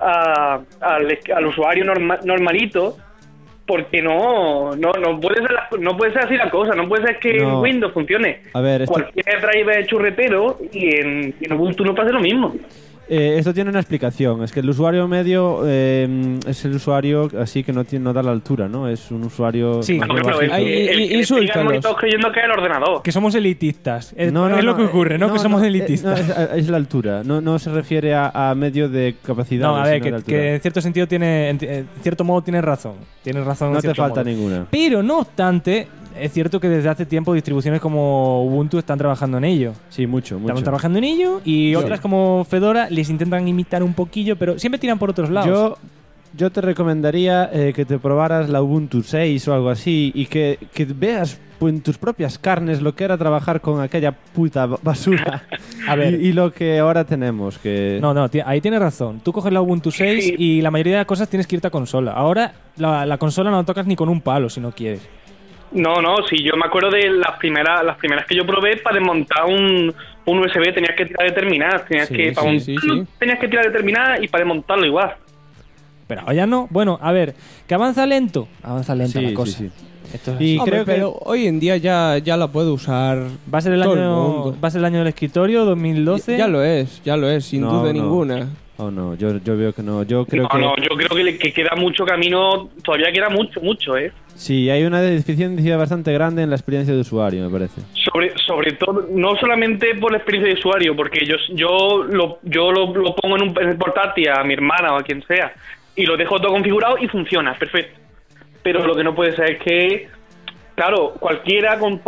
S5: al usuario normalito, porque no puede ser así la cosa. No puede ser que en Windows funcione
S3: A ver,
S5: cualquier driver churretero y en Ubuntu no pase lo mismo.
S3: Esto tiene una explicación. Es que el usuario medio es el usuario así que no da la altura, ¿no? Es un usuario...
S1: Sí,
S3: más
S1: claro,
S3: bajito.
S1: insúltalos.
S5: Todos creyendo que es el ordenador.
S1: Que somos elitistas. Es lo que ocurre, ¿no? Que somos elitistas.
S3: Es la altura. No se refiere a medio de capacidad.
S1: No, a ver, que en cierto sentido en cierto modo tienes razón. Tienes razón.
S3: No
S1: en
S3: te
S1: cierto
S3: falta
S1: modo.
S3: ninguna.
S1: Pero no obstante, es cierto que desde hace tiempo distribuciones como Ubuntu están trabajando en ello.
S3: Sí, mucho.
S1: Estamos trabajando en ello y otras como Fedora les intentan imitar un poquillo, pero siempre tiran por otros lados.
S3: Yo te recomendaría que te probaras la Ubuntu 6 o algo así y que veas en tus propias carnes lo que era trabajar con aquella puta basura.
S1: A ver.
S3: y lo que ahora tenemos. Que...
S1: No, ahí tienes razón. Tú coges la Ubuntu 6 y la mayoría de cosas tienes que irte a consola. Ahora la consola no la tocas ni con un palo si no quieres.
S5: No, sí, yo me acuerdo de las primeras que yo probé para desmontar un USB tenías que tirar de terminal, tenías que tirar de terminal y para desmontarlo igual.
S1: Pero ahora ya no. Bueno, a ver, que avanza lento la cosa.
S3: Sí.
S1: Esto es
S2: Y
S1: así.
S2: creo pero hoy en día ya la puede usar
S1: ¿Va a ser el
S2: todo
S1: año,
S2: el mundo.
S1: ¿Va a ser el año del escritorio, 2012?
S2: Ya lo es, sin duda ninguna.
S3: Oh, no, yo veo que no. Yo creo
S5: yo creo que queda mucho camino, todavía queda mucho, ¿eh?
S3: Sí, hay una deficiencia bastante grande en la experiencia de usuario, me parece.
S5: Sobre todo, no solamente por la experiencia de usuario, porque yo lo pongo en el portátil a mi hermana o a quien sea, y lo dejo todo configurado y funciona, perfecto. Pero lo que no puede ser es que, claro, cualquiera con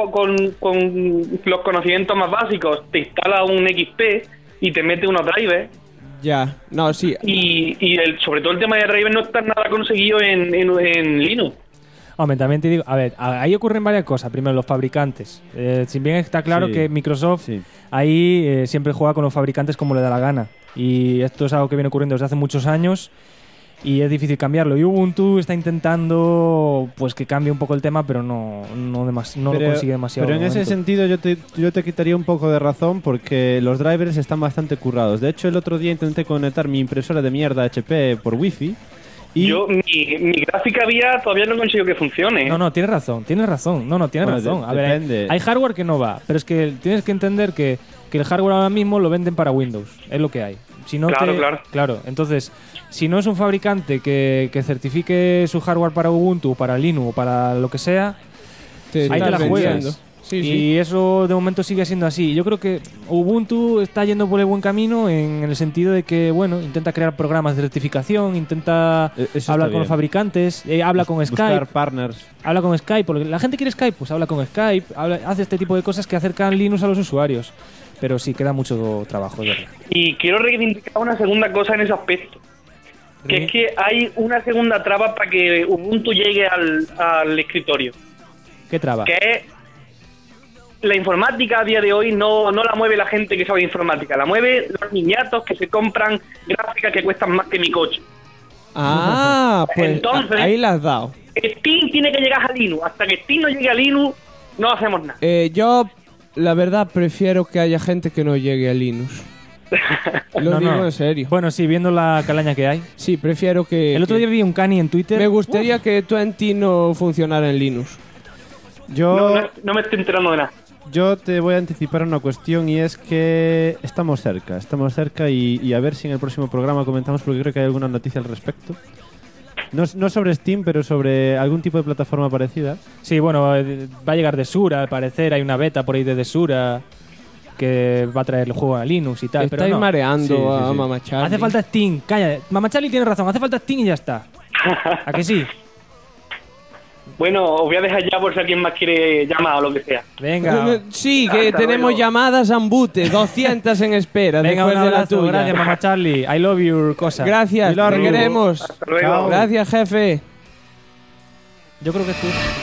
S5: los conocimientos más básicos te instala un XP y te mete unos drivers.
S2: Ya, no, sí.
S5: Y sobre todo el tema de drivers no está nada conseguido en Linux.
S1: Hombre, también te digo, a ver, ahí ocurren varias cosas. Primero, los fabricantes. Si bien está claro que Microsoft ahí siempre juega con los fabricantes como le da la gana. Y esto es algo que viene ocurriendo desde hace muchos años y es difícil cambiarlo. Y Ubuntu está intentando pues que cambie un poco el tema, pero no lo consigue demasiado.
S3: Pero en ese sentido yo te quitaría un poco de razón porque los drivers están bastante currados. De hecho, el otro día intenté conectar mi impresora de mierda HP por Wi-Fi. Y
S5: mi gráfica vía todavía no he conseguido que funcione.
S1: No, tienes razón. Tienes razón. A ver, hay hardware que no va, pero es que tienes que entender que el hardware ahora mismo lo venden para Windows. Es lo que hay. Si no claro. Entonces, si no es un fabricante que certifique su hardware para Ubuntu, para Linux o para lo que sea, ahí te la juegas. Y eso de momento sigue siendo así. Yo creo que Ubuntu está yendo por el buen camino en el sentido de que, bueno, intenta crear programas de certificación, intenta hablar con los fabricantes, habla con Skype.
S3: Partners.
S5: Habla con Skype, porque la gente quiere Skype, pues habla con Skype, hace este tipo de cosas que acercan Linux a los usuarios. Pero sí, queda mucho trabajo, de verdad.
S16: Y quiero reivindicar una segunda cosa en ese aspecto. Que es que hay una segunda traba para que Ubuntu llegue al escritorio.
S1: ¿Qué traba?
S16: Que es la informática a día de hoy no la mueve la gente que sabe informática, la mueve los niñatos que se compran gráficas que cuestan más que mi coche.
S2: Ah, pues
S16: entonces,
S2: ahí la has dado.
S16: Steam tiene que llegar a Linux. Hasta que Steam no llegue a Linux, no hacemos nada.
S2: Yo, la verdad, prefiero que haya gente que no llegue a Linux. Lo digo en serio.
S1: Bueno, sí, viendo la calaña que hay.
S2: Sí, prefiero que...
S1: El otro día vi un cani en Twitter.
S2: Me gustaría que Twenty no funcionara en Linux.
S16: No me estoy enterando de nada.
S3: Yo te voy a anticipar una cuestión y es que estamos cerca y a ver si en el próximo programa comentamos, porque creo que hay alguna noticia al respecto. No sobre Steam, pero sobre algún tipo de plataforma parecida.
S1: Sí, bueno, va a llegar Desura, al parecer. Hay una beta por ahí de Desura. que va a traer el juego a Linux y tal. Pero
S2: Estáis
S1: no.
S2: mareando a Mama Charlie.
S1: Hace falta Steam, calla. Mama Charlie tiene razón, hace falta Steam y ya está. ¿A que sí?
S5: Bueno, os voy a dejar ya por si alguien más quiere llamar o lo que sea.
S1: Venga.
S2: Sí, que
S5: Hasta
S2: tenemos
S5: luego.
S2: llamadas ambute, 200 en espera.
S1: Venga, un
S2: después de la
S1: abrazo,
S2: tuya.
S1: gracias, Mama Charlie. I love your cosa.
S2: Gracias, te queremos.
S5: Hasta luego.
S2: Gracias, jefe.
S1: Yo creo que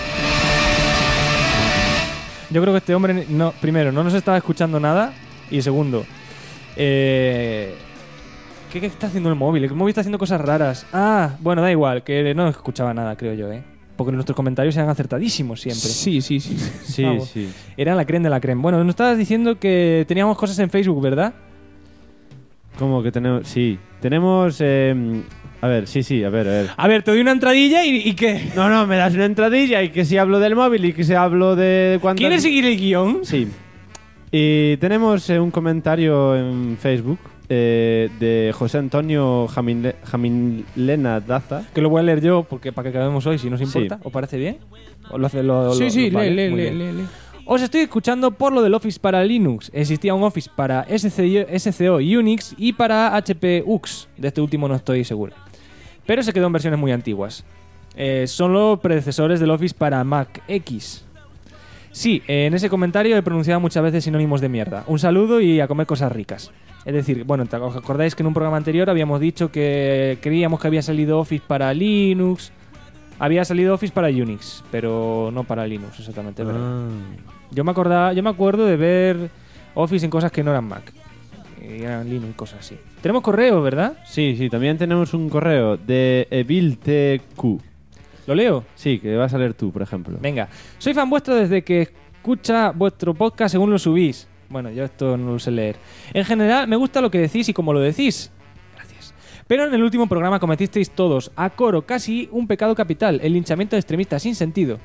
S1: este hombre, no, primero, no nos estaba escuchando nada. Y segundo, ¿qué está haciendo el móvil? El móvil está haciendo cosas raras. Ah, bueno, da igual, que no escuchaba nada, creo yo, porque nuestros comentarios eran acertadísimos siempre.
S2: Sí.
S1: Vamos. Eran la creme de la creme. Bueno, nos estabas diciendo que teníamos cosas en Facebook, ¿verdad?
S3: ¿Cómo que tenemos? Sí. Tenemos... a ver, sí, a ver.
S1: A ver, te doy una entradilla y ¿qué?
S3: No, me das una entradilla y que si hablo del móvil y que si hablo de cuántas...
S1: ¿Quieres seguir el guión?
S3: Sí. Y tenemos un comentario en Facebook de José Antonio Jamilena Daza.
S1: Que lo voy a leer yo porque para que acabemos hoy, si nos importa.
S3: Sí.
S1: ¿Os parece bien? ¿O lo hace
S2: Sí,
S1: vale, muy bien.
S2: lee.
S1: Os estoy escuchando por lo del Office para Linux. Existía un Office para SCO Unix y para HP UX. De este último no estoy seguro. Pero se quedó en versiones muy antiguas. Son los predecesores del Office para Mac X. Sí, en ese comentario he pronunciado muchas veces sinónimos de mierda. Un saludo y a comer cosas ricas. Es decir, bueno, ¿os acordáis que en un programa anterior habíamos dicho que creíamos que había salido Office para Linux? Había salido Office para Unix, pero no para Linux, exactamente. Yo me acuerdo de ver Office en cosas que no eran Mac. Eran Linux y cosas así. Tenemos correo, ¿verdad?
S3: Sí, también tenemos un correo de EvilTQ.
S1: ¿Lo leo?
S3: Sí, que vas a leer tú, por ejemplo.
S1: Venga. Soy fan vuestro desde que escucha vuestro podcast según lo subís. Bueno, yo esto no lo sé leer. En general, me gusta lo que decís y cómo lo decís. Gracias. Pero en el último programa cometisteis todos, a coro, casi un pecado capital, el linchamiento de extremistas sin sentido.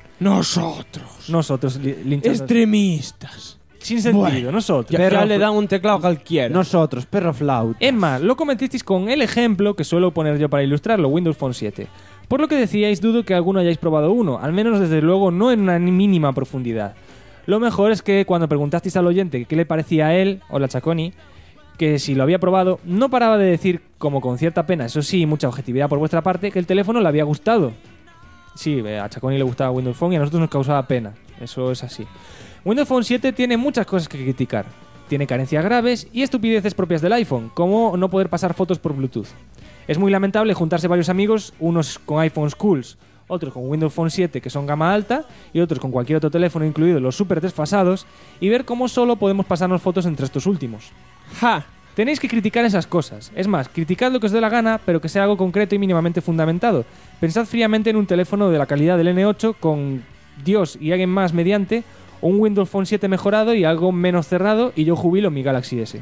S1: Nosotros linchamos.
S2: Extremistas.
S1: Sin sentido,
S2: Bueno,
S1: nosotros.
S2: Ya le dan un teclado cualquiera.
S3: Nosotros, perro flauta.
S1: Es más, lo cometisteis con el ejemplo que suelo poner yo para ilustrarlo, Windows Phone 7. Por lo que decíais, dudo que alguno hayáis probado uno, al menos desde luego no en una mínima profundidad. Lo mejor es que cuando preguntasteis al oyente qué le parecía a él, o la Chaconi, que si lo había probado, no paraba de decir, como con cierta pena, eso sí, mucha objetividad por vuestra parte, que el teléfono le había gustado. Sí, a Chaconi le gustaba Windows Phone y a nosotros nos causaba pena. Eso es así. Windows Phone 7 tiene muchas cosas que criticar. Tiene carencias graves y estupideces propias del iPhone, como no poder pasar fotos por Bluetooth. Es muy lamentable juntarse varios amigos, unos con iPhones cools, otros con Windows Phone 7 que son gama alta y otros con cualquier otro teléfono, incluidos los súper desfasados, y ver cómo solo podemos pasarnos fotos entre estos últimos.
S2: ¡Ja!
S1: Tenéis que criticar esas cosas. Es más, criticad lo que os dé la gana, pero que sea algo concreto y mínimamente fundamentado. Pensad fríamente en un teléfono de la calidad del N8 con Dios y alguien más mediante, o un Windows Phone 7 mejorado y algo menos cerrado, y yo jubilo mi Galaxy S.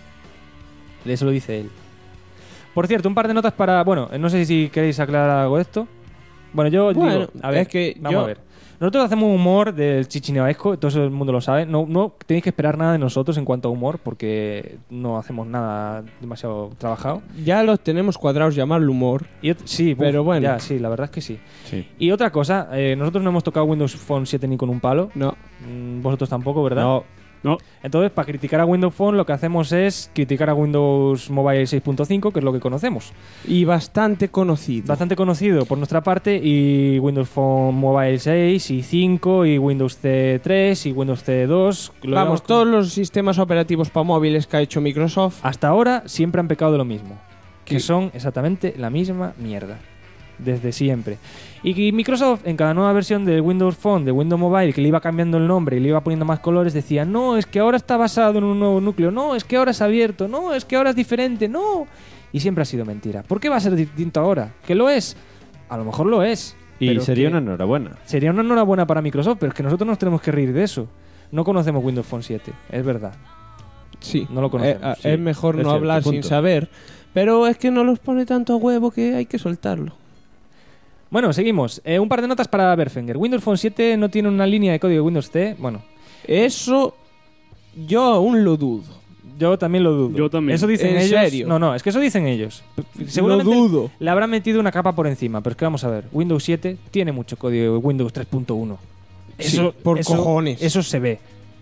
S1: Eso lo dice él. Por cierto, un par de notas para... Bueno, no sé si queréis aclarar algo de esto. Bueno, yo digo... A ver,
S2: es que
S1: vamos a ver. Nosotros hacemos humor del chichinevaesco, todo el mundo lo sabe. No tenéis que esperar nada de nosotros en cuanto a humor, porque no hacemos nada demasiado trabajado.
S2: Ya los tenemos cuadrados, llamarlo humor.
S1: Sí,
S2: pero bueno.
S1: Ya, sí, la verdad es que sí. Y otra cosa, nosotros no hemos tocado Windows Phone 7 ni con un palo.
S2: No.
S1: Vosotros tampoco, ¿verdad?
S3: No.
S1: Entonces, para criticar a Windows Phone, lo que hacemos es criticar a Windows Mobile 6.5, que es lo que conocemos.
S2: Y bastante conocido.
S1: Bastante conocido por nuestra parte, y Windows Phone Mobile 6 y 5 y Windows C3 y Windows C2.
S2: Vamos, todos los sistemas operativos para móviles que ha hecho Microsoft.
S1: Hasta ahora siempre han pecado de lo mismo, que son exactamente la misma mierda. Desde siempre. Y que Microsoft en cada nueva versión de Windows Phone, de Windows Mobile, que le iba cambiando el nombre y le iba poniendo más colores, decía, no, es que ahora está basado en un nuevo núcleo, no, es que ahora es abierto, no, es que ahora es diferente, no. Y siempre ha sido mentira. ¿Por qué va a ser distinto ahora? ¿Que lo es? A lo mejor lo es.
S3: Y sería una enhorabuena.
S1: Sería una enhorabuena para Microsoft, pero es que nosotros nos tenemos que reír de eso. No conocemos Windows Phone 7, es verdad.
S2: Sí.
S1: No lo conocemos.
S2: Es mejor no hablar sin saber. Pero es que no los pone tanto a huevo que hay que soltarlo.
S1: Bueno, seguimos. Un par de notas para Berfenger. Windows Phone 7 no tiene una línea de código Windows C. Bueno,
S2: eso yo aún lo dudo.
S1: Yo también lo dudo.
S7: Yo también.
S1: Eso dicen
S2: ¿En
S1: ellos.
S2: serio?
S1: No, es que eso dicen ellos. Seguramente
S2: lo dudo.
S1: le habrán metido una capa por encima, pero es que vamos a ver. Windows 7 tiene mucho código de Windows 3.1.
S2: Sí, por cojones.
S1: Eso se ve.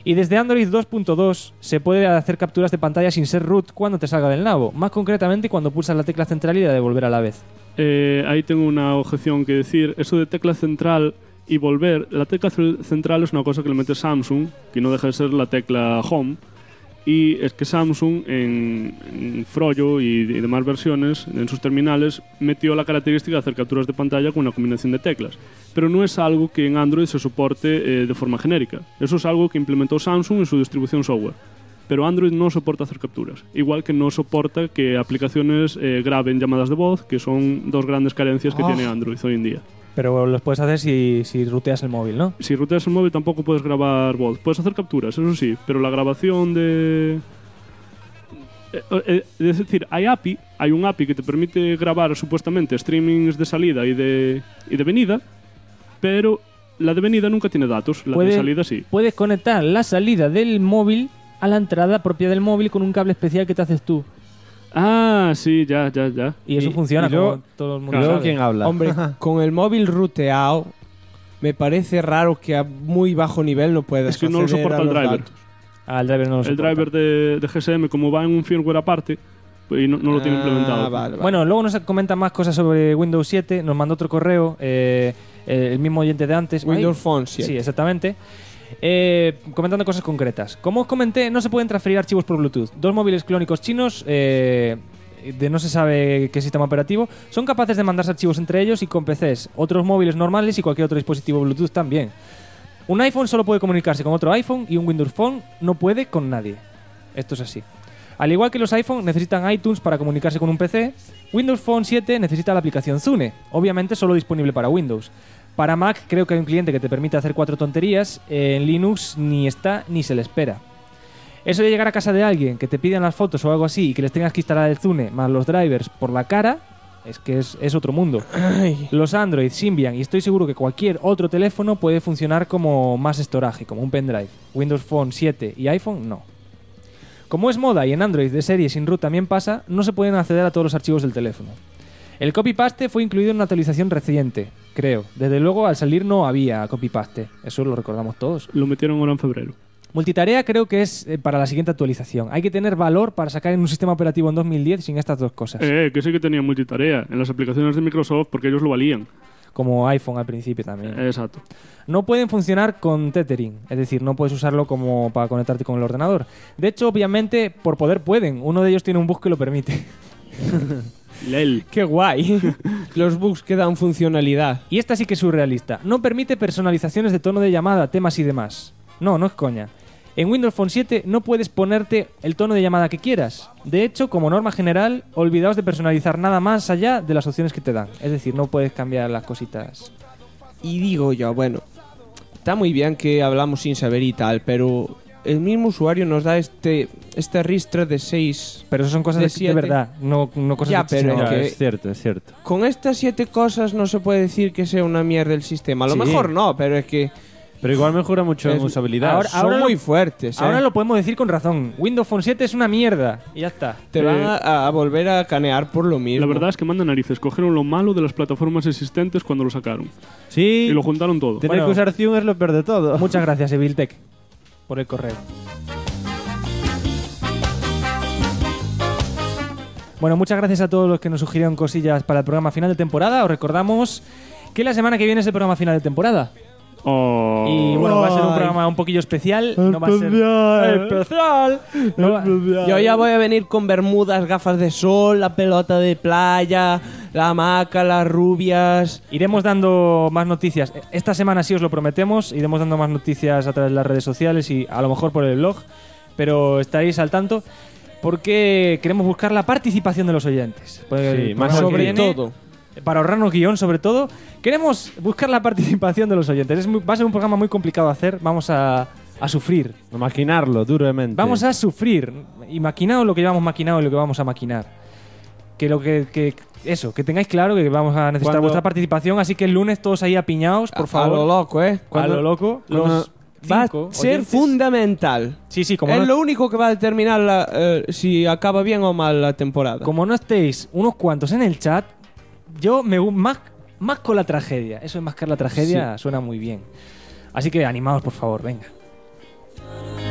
S1: Y desde Android 2.2 se puede hacer capturas de pantalla sin ser root cuando te salga del nabo, más concretamente cuando pulsas la tecla central y la de volver a la vez.
S7: Ahí tengo una objeción que decir. Eso de tecla central y volver, la tecla central es una cosa que le mete Samsung, que no deja de ser la tecla Home. Y es que Samsung en Frollo y demás versiones, en sus terminales, metió la característica de hacer capturas de pantalla con una combinación de teclas. Pero no es algo que en Android se soporte de forma genérica. Eso es algo que implementó Samsung en su distribución software. Pero Android no soporta hacer capturas. Igual que no soporta que aplicaciones graben llamadas de voz, que son dos grandes carencias que tiene Android hoy en día.
S1: Pero los puedes hacer si ruteas el móvil, ¿no?
S7: Si ruteas el móvil tampoco puedes grabar voz. Puedes hacer capturas, eso sí, pero la grabación de... Es decir, hay un API que te permite grabar supuestamente streamings de salida y de venida, pero la de venida nunca tiene datos, la de salida sí.
S1: Puedes conectar la salida del móvil a la entrada propia del móvil con un cable especial que te haces tú.
S7: Ah, sí, ya.
S1: Y eso funciona, como todo el mundo sabe.
S3: ¿Quién habla?
S2: Hombre, con el móvil ruteado, me parece raro que a muy bajo nivel no puedas
S7: acceder a los datos. Es que no lo soporta el driver.
S1: El driver no lo soporta.
S7: El driver de GSM, como va en un firmware aparte, pues no lo tiene implementado.
S2: Vale.
S1: Bueno, luego nos comenta más cosas sobre Windows 7. Nos mandó otro correo, el mismo oyente de antes.
S2: Windows Phone 7.
S1: Sí, exactamente. Comentando cosas concretas. Como os comenté, no se pueden transferir archivos por Bluetooth. Dos móviles clónicos chinos de no se sabe qué sistema operativo son capaces de mandarse archivos entre ellos y con PCs, otros móviles normales y cualquier otro dispositivo Bluetooth también. Un iPhone solo puede comunicarse con otro iPhone y un Windows Phone no puede con nadie. Esto es así. Al igual que los iPhone necesitan iTunes para comunicarse con un PC, Windows Phone 7 necesita la aplicación Zune, obviamente solo disponible para Windows. Para Mac creo que hay un cliente que te permite hacer 4 tonterías, en Linux ni está ni se le espera. Eso de llegar a casa de alguien, que te pidan las fotos o algo así y que les tengas que instalar el Zune más los drivers por la cara, es que es otro mundo.
S2: Ay.
S1: Los Android, Symbian y estoy seguro que cualquier otro teléfono puede funcionar como más storage, como un pendrive. Windows Phone 7 y iPhone no. Como es moda y en Android de serie sin root también pasa, no se pueden acceder a todos los archivos del teléfono. El copy-paste fue incluido en una actualización reciente, creo. Desde luego, al salir no había copy-paste. Eso lo recordamos todos.
S7: Lo metieron ahora en febrero.
S1: Multitarea creo que es para la siguiente actualización. Hay que tener valor para sacar en un sistema operativo en 2010 sin estas dos cosas.
S7: Que sí que tenía multitarea en las aplicaciones de Microsoft porque ellos lo valían.
S1: Como iPhone al principio también.
S7: Exacto.
S1: No pueden funcionar con tethering, es decir, no puedes usarlo como para conectarte con el ordenador. De hecho, obviamente, por poder pueden. Uno de ellos tiene un bug que lo permite.
S7: Lel.
S2: ¡Qué guay! Los bugs que dan funcionalidad.
S1: Y esta sí que es surrealista. No permite personalizaciones de tono de llamada, temas y demás. No es coña. En Windows Phone 7 no puedes ponerte el tono de llamada que quieras. De hecho, como norma general, olvidaos de personalizar nada más allá de las opciones que te dan. Es decir, no puedes cambiar las cositas.
S2: Y digo yo, bueno, está muy bien que hablamos sin saber y tal, pero el mismo usuario nos da este ristre de 6.
S1: Pero eso son cosas de verdad, no cosas
S2: ya,
S1: de
S2: pero
S1: no,
S3: es cierto.
S2: Con estas 7 cosas no se puede decir que sea una mierda el sistema. A lo mejor no, pero es que...
S3: Pero igual mejora mucho en usabilidad.
S2: Son muy fuertes.
S1: Ahora lo podemos decir con razón. Windows Phone 7 es una mierda. Y ya está.
S2: Te van a volver a canear por lo mismo.
S7: La verdad es que manda narices. Cogieron lo malo de las plataformas existentes cuando lo sacaron.
S3: Sí.
S7: Y lo juntaron todo.
S3: Tener que usar Zune es lo peor de todo.
S1: Muchas gracias, Eviltech, por el correo. Bueno, muchas gracias a todos los que nos sugirieron cosillas para el programa final de temporada. Os recordamos que la semana que viene es el programa final de temporada. Y bueno, va a ser un programa un poquillo especial. No va a ser especial.
S2: Yo ya voy a venir con bermudas, gafas de sol, la pelota de playa, la hamaca, las rubias.
S1: Iremos dando más noticias. Esta semana sí os lo prometemos. Iremos dando más noticias a través de las redes sociales y a lo mejor por el blog. Pero estaréis al tanto porque queremos buscar la participación de los oyentes.
S3: Sí, más sobre todo.
S1: Para ahorrarnos guión, sobre todo, queremos buscar la participación de los oyentes. Va a ser un programa muy complicado de hacer. Vamos a sufrir.
S3: A maquinarlo duramente.
S1: Vamos a sufrir. Y maquinado lo que llevamos maquinado y lo que vamos a maquinar. Que tengáis claro que vamos a necesitar vuestra participación. Así que el lunes todos ahí apiñados, por favor.
S2: A lo loco, ¿eh?
S1: A lo loco.
S2: Va a ser fundamental.
S1: Sí, como
S2: es lo único que va a determinar si acaba bien o mal la temporada.
S1: Como no estéis unos cuantos en el chat, yo más con la tragedia. Eso de mascar la tragedia suena muy bien. Así que animaos, por favor, venga.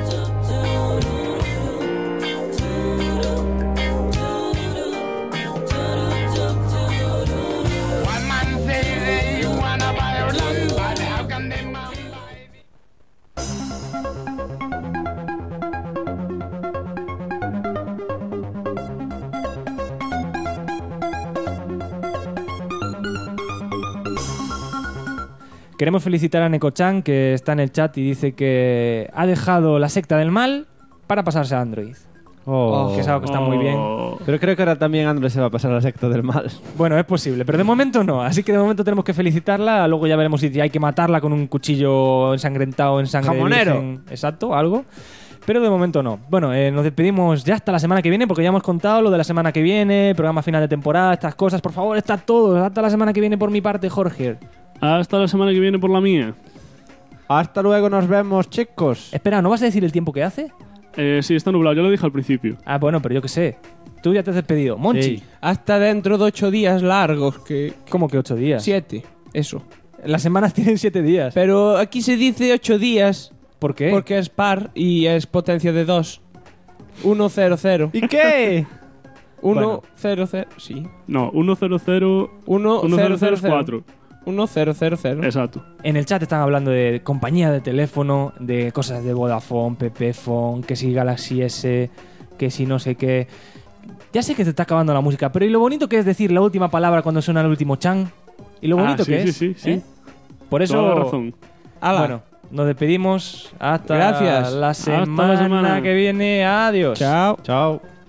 S1: Queremos felicitar a Neko-chan, que está en el chat y dice que ha dejado la secta del mal para pasarse a Android. Que es algo que está muy bien.
S3: Pero creo que ahora también Android se va a pasar a la secta del mal.
S1: Bueno, es posible, pero de momento no. Así que de momento tenemos que felicitarla. Luego ya veremos si hay que matarla con un cuchillo ensangrentado en sangre.
S2: ¡Jamonero!
S1: Virgen. Exacto, algo. Pero de momento no. Bueno, nos despedimos ya hasta la semana que viene, porque ya hemos contado lo de la semana que viene, programa final de temporada, estas cosas. Por favor, está todo. Hasta la semana que viene por mi parte, Jorge.
S7: Hasta la semana que viene por la mía.
S3: Hasta luego, nos vemos, chicos.
S1: Espera, ¿no vas a decir el tiempo que hace?
S7: Sí, está nublado, ya lo dije al principio.
S1: Ah, bueno, pero yo qué sé. Tú ya te has despedido. Monchi.
S3: Sí.
S2: Hasta dentro de 8 días largos.
S1: ¿Cómo que 8 días?
S2: 7, eso.
S1: Las semanas tienen 7 días.
S2: Pero aquí se dice 8 días.
S1: ¿Por qué?
S2: Porque es par y es potencia de 2. 1, 0, 0.
S3: ¿Y qué?
S2: 1, 0, 0. Sí.
S7: No, 1, 0, 0.
S2: 1, 0, 0,
S7: 4.
S2: 1, 0, 0, 0.
S7: Exacto.
S1: En el chat están hablando de compañía de teléfono, de cosas de Vodafone, Pepephone, que si Galaxy S, que si no sé qué. Ya sé que te está acabando la música, pero ¿y lo bonito que es decir la última palabra cuando suena el último chan? ¿Y lo bonito que es?
S7: Sí.
S1: Por eso...
S7: Toda la razón.
S1: Bueno, nos despedimos hasta
S2: Gracias.
S1: la semana que viene. Adiós.
S2: Chao.
S3: Chao.